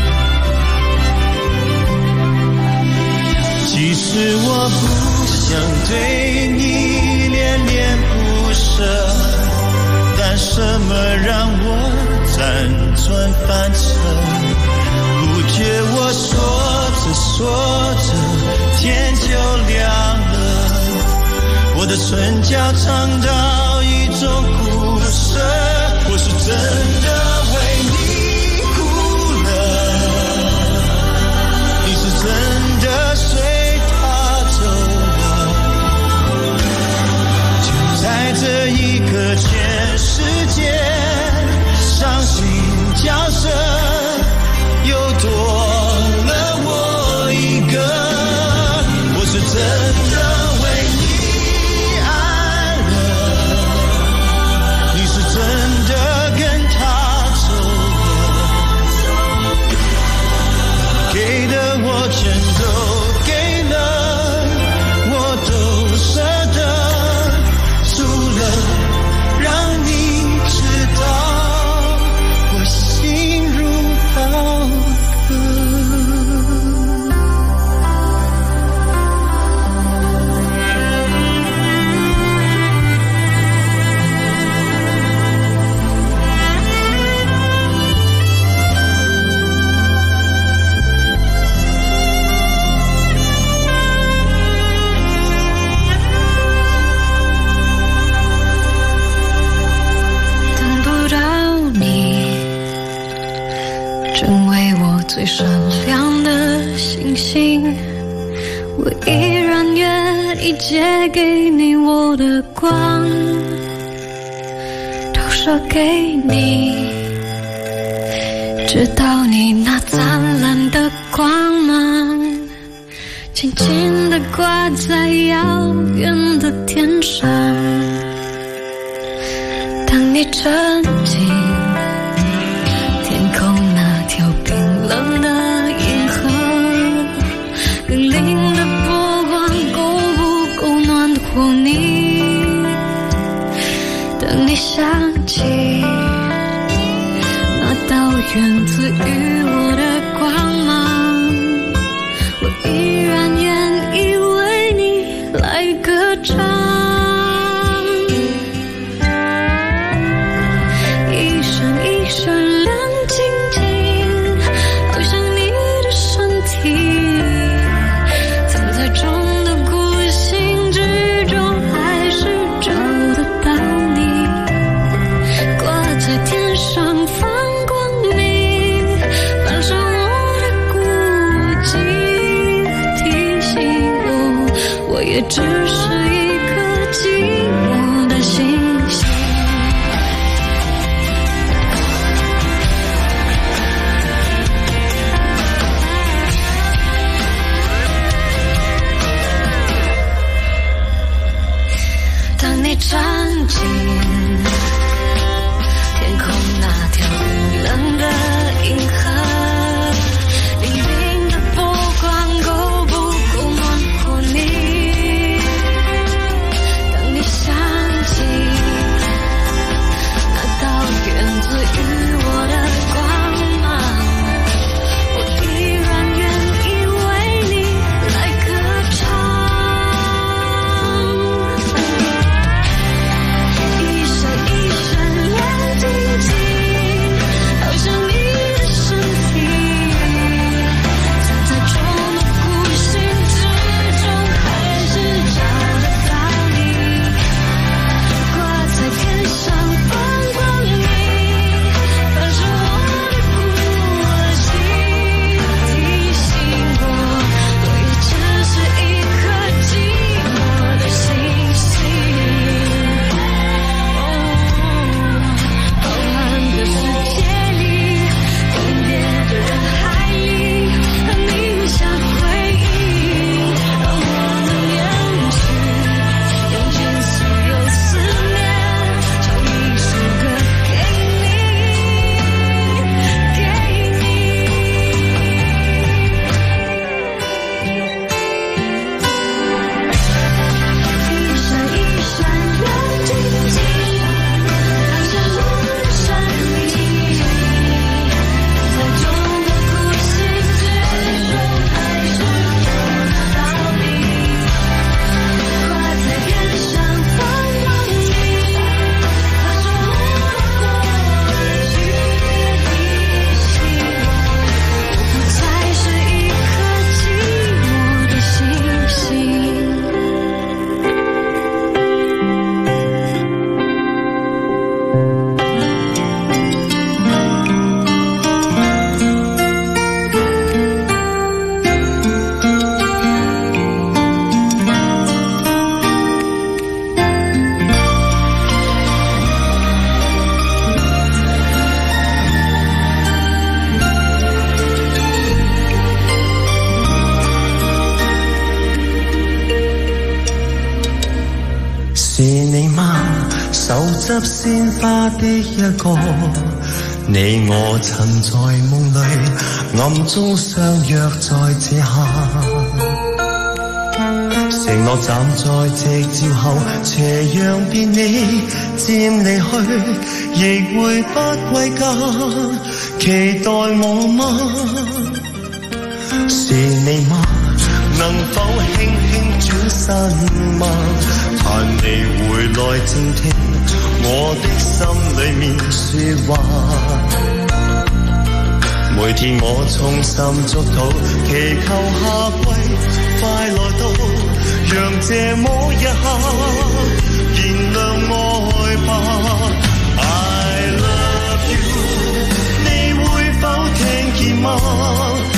其实我不想对你恋恋不舍，但什么让我辗转反侧？不觉我说着说着天就亮了，我的唇角尝到一种苦涩，我是真的为你哭了，你是真的随他走了，就在这一刻全世界伤心角色又多了我一个，我是真的为你爱了， 闪亮的星星，我依然愿意借给你我的光，都射给你，直到你那灿烂的光芒轻轻地挂在遥远的天上。当你沉浸天空那条冰冷的银河，粼粼的波光够不够暖和你？等你想起那道源自于我的光芒，我依然愿意为你来歌唱。一闪一闪亮晶晶，好像你的身体，藏在中的孤星之中，还是找得到你，挂在天上放光明，反射我的孤寂，提醒我也只是一颗寂寞的星星。当你站进天空那条冰冷的银河，粼粼的波光够不够暖和你？当你想起那道源自于我的光芒，我依然愿意为你来歌唱。一闪一闪亮晶晶，好像你的身体，藏在中的孤星之中，还是找得到你，挂在天上放光明，反射我的孤寂，提醒我也只是一颗寂寞的星星。浩瀚的世界里，更迭的人海里，和你相辉映，让我能远去，用尽所有思念，唱一首歌给你，给你。一闪一闪亮晶晶，好像我的身体，在中的孤星之中，还是找得到你，挂在天上放光明，反射我的过去，提醒我不再是一颗寂寞的星星。 是你嗎？手執鮮花的一個，你我曾在夢裏暗中相約在這下，承諾站在夕照後，斜陽變你漸離去，亦會不歸家，期待我嗎？是你嗎？能否輕輕轉身嗎？盼你回來靜聽我的心裏面說話。每天我衷心祝禱，祈求夏季快來到，讓這麼一刻燃亮愛吧。I love you， 你會否聽見嗎？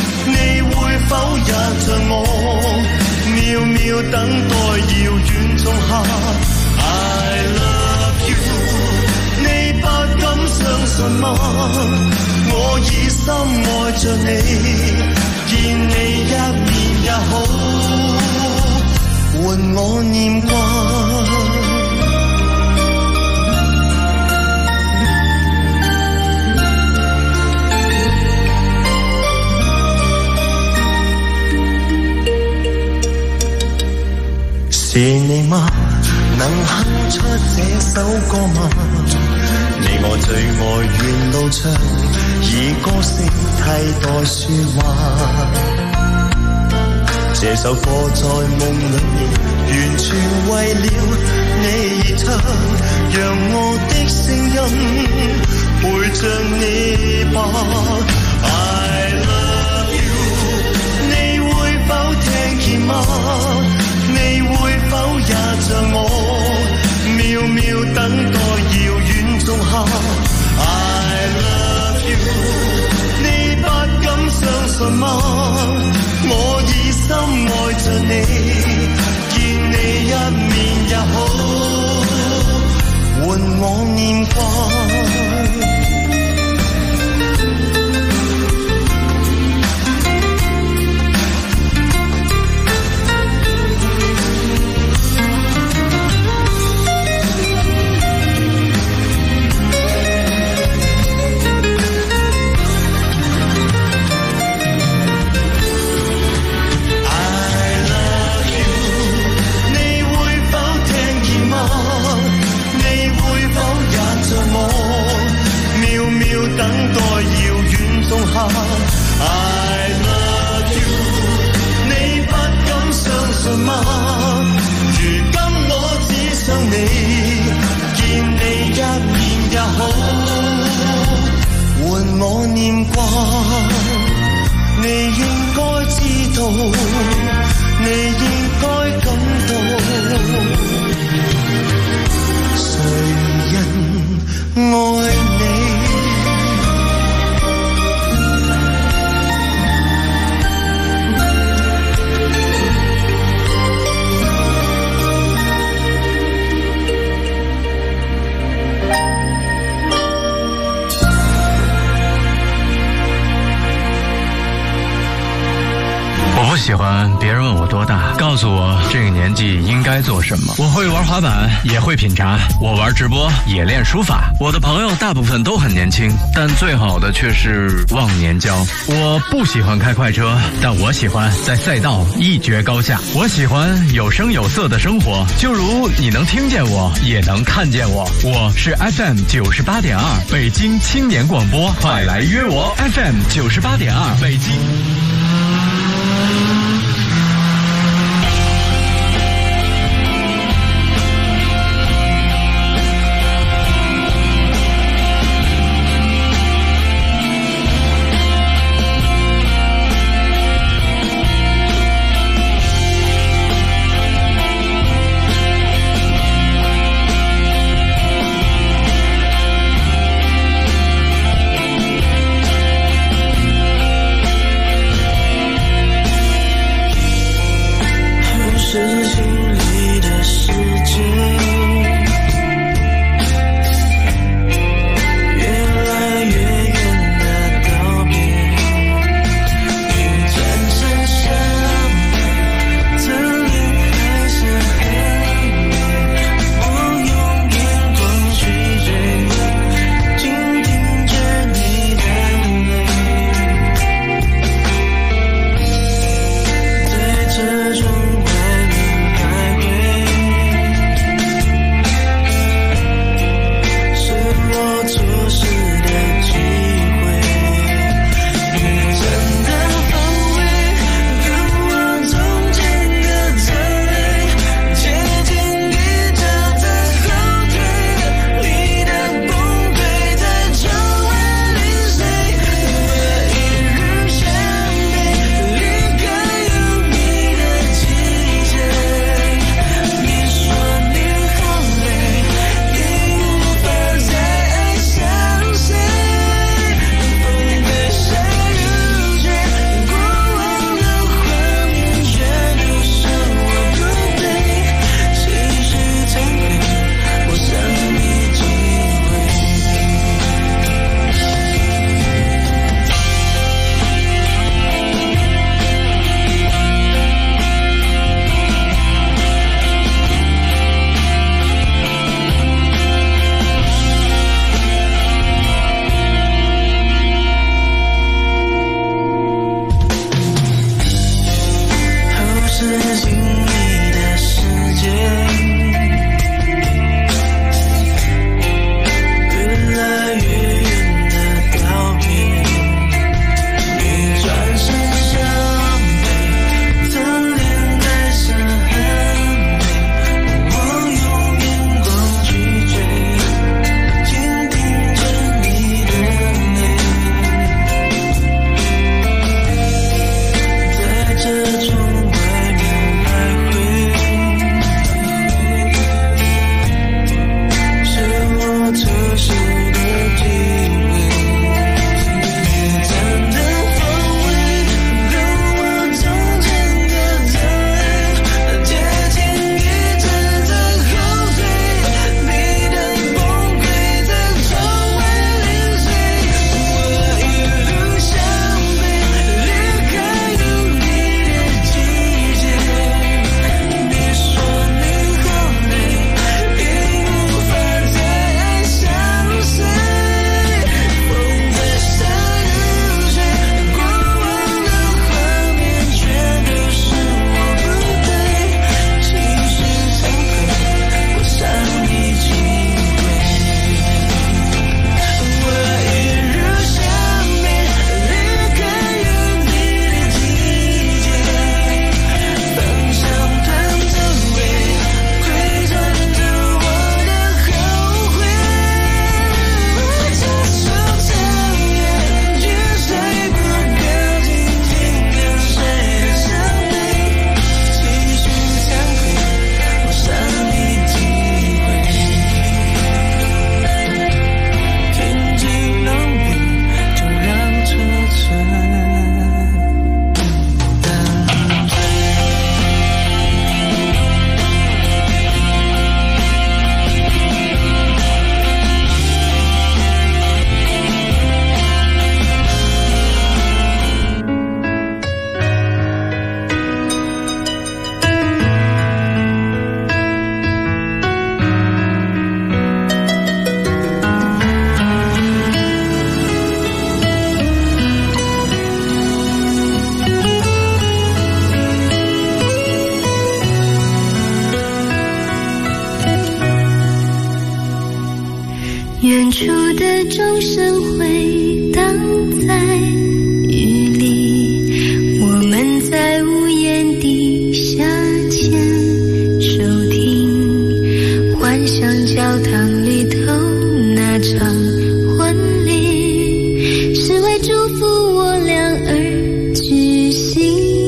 我以心愛着你，見你一面也好，換我念掛。是你嗎？能哼出這首歌嗎？你我最愛沿路唱，以歌聲替代説話。這首歌在夢裏面，完全為了你而唱，讓我的聲音陪着你吧。I love you， 你會否聽見嗎？你會否也像我，秒秒等待遙遠仲夏 I love you， 你不敢相信嗎？我以心愛着你，見你一面也好，換我念掛。等待遙遠仲夏 I love you， 你不敢相信嗎？如今我只想你，見你一面也好，換我念掛。你應該知道，你應該感到，誰人愛你？ 我不喜欢别人问我多大，告诉我这个年纪应该做什么。我会玩滑板，也会品茶，我玩直播，也练书法。我的朋友大部分都很年轻，但最好的却是忘年交。我不喜欢开快车，但我喜欢在赛道一决高下。我喜欢有声有色的生活，就如你能听见我，也能看见我。我是 FM 98.2北京青年广播，快来约我 FM 98.2北京。 的钟声回荡在雨里，我们在屋檐底下牵手听，幻想教堂里头那场婚礼是为祝福我俩而举行。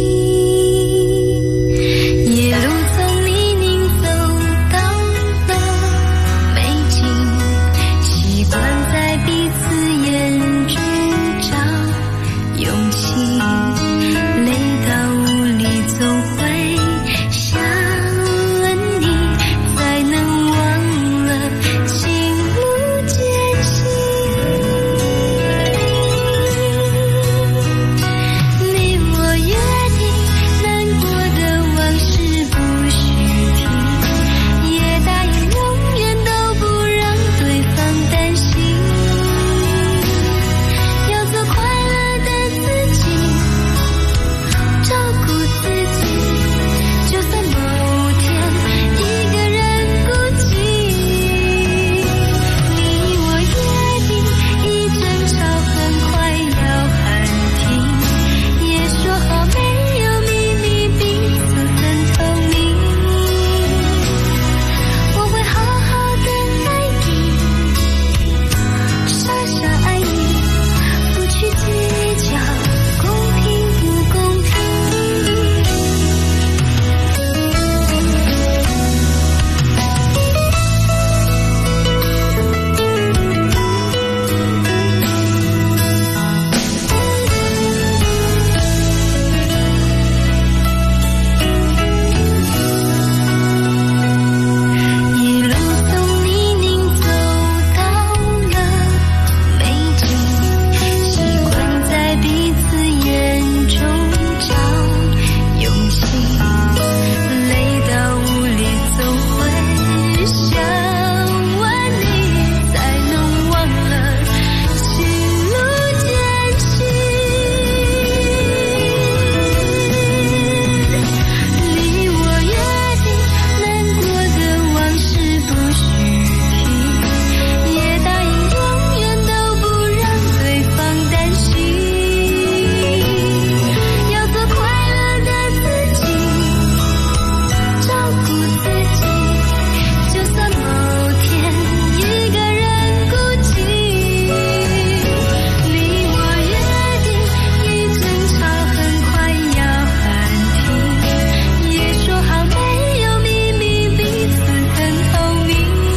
夜路从泥泞走到了美景，习惯在彼此眼中找勇气，累到无力走回想问你，才能忘了情路艰辛。你我约定难过的往事不许提，也答应永远都不让对方担心，要做快乐的自己，照顾自己，就算某天一个人孤寂。你我约定一争吵很快要喊停，也说好没有秘密，彼此很透明。我会好好的爱你，傻傻爱你，不去计较公平不公平。一路从泥泞走到了美景，习惯在彼此眼中找勇气，累到无力走回想问你，才能忘了情路艰辛。你我约定难过的往事不许提，也答应永远都不让对方担心，要做快乐的自己，照顾自己，就算某天一个人孤寂。你我约定一争吵很快要喊停，也说好没有秘密，彼此很透明。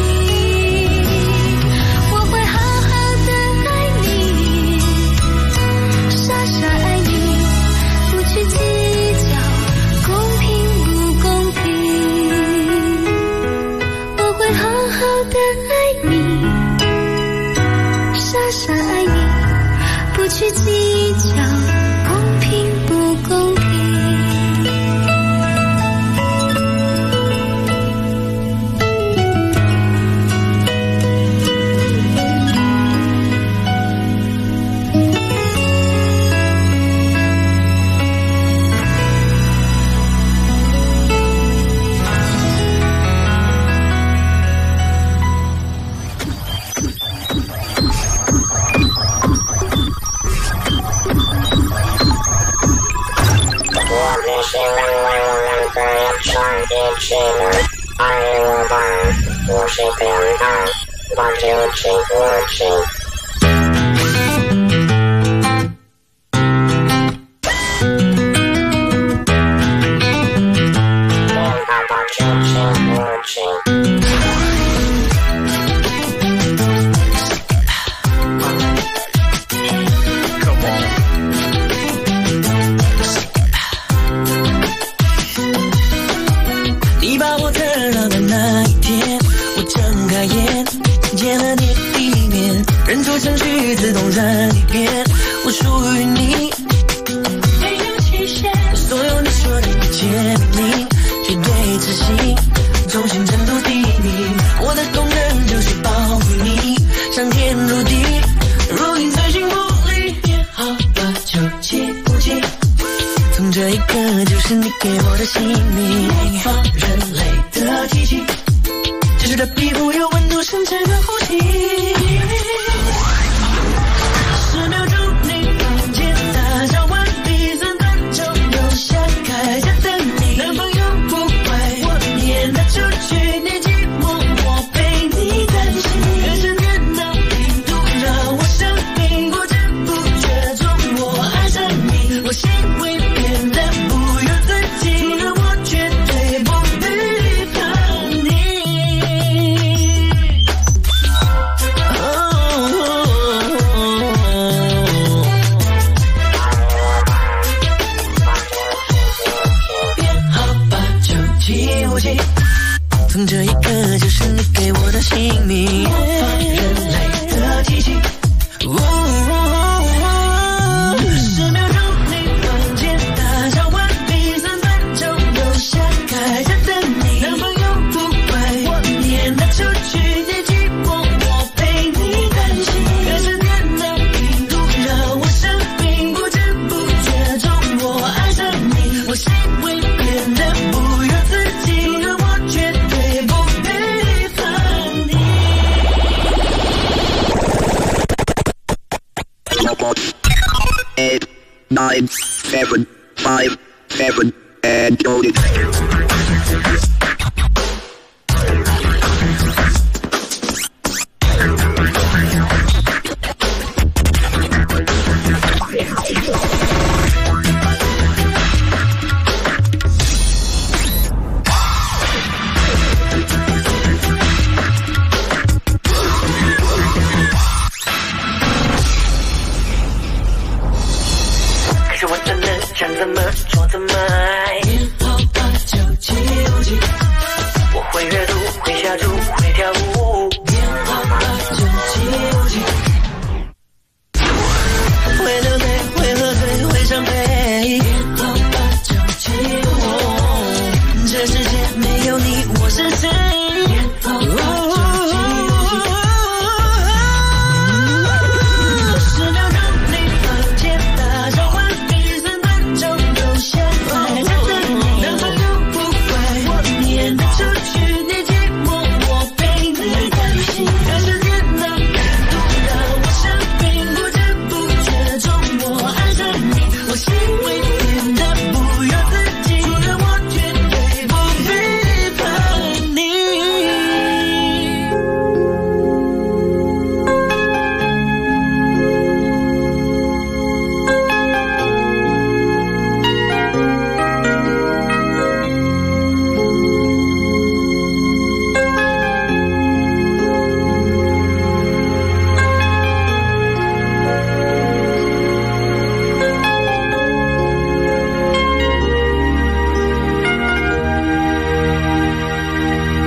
我会好好的爱你，傻傻爱你，不去计较公平不公平。我会好好的爱你，傻傻爱你，不去计较公平不公平。 我只希望我能这样在一起了，爱我吧，我是表达，我就请我请。我爸爸就请我请。 你把我看到的那一天，我睁开眼，见了你的一面，人做程序自动在里边，我属于你，没有期限，所有你说的一切命令，绝对执行，忠心战斗第一名，我的功能就是保护你，上天入地，如影随形不离，也好吧，就接不接。从这一刻就是你给我的姓名，放人类的机器，只是的皮肤有温度，深沉的呼吸。 8, 9, 7, 5, 7, and loaded. 可是我真的想怎么做怎么爱。1889757，我会阅读，会下注，会跳舞。1889757，会流泪，会喝醉，会伤悲。1889757，这世界没有你，我是谁？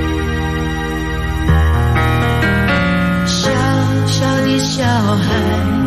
小孩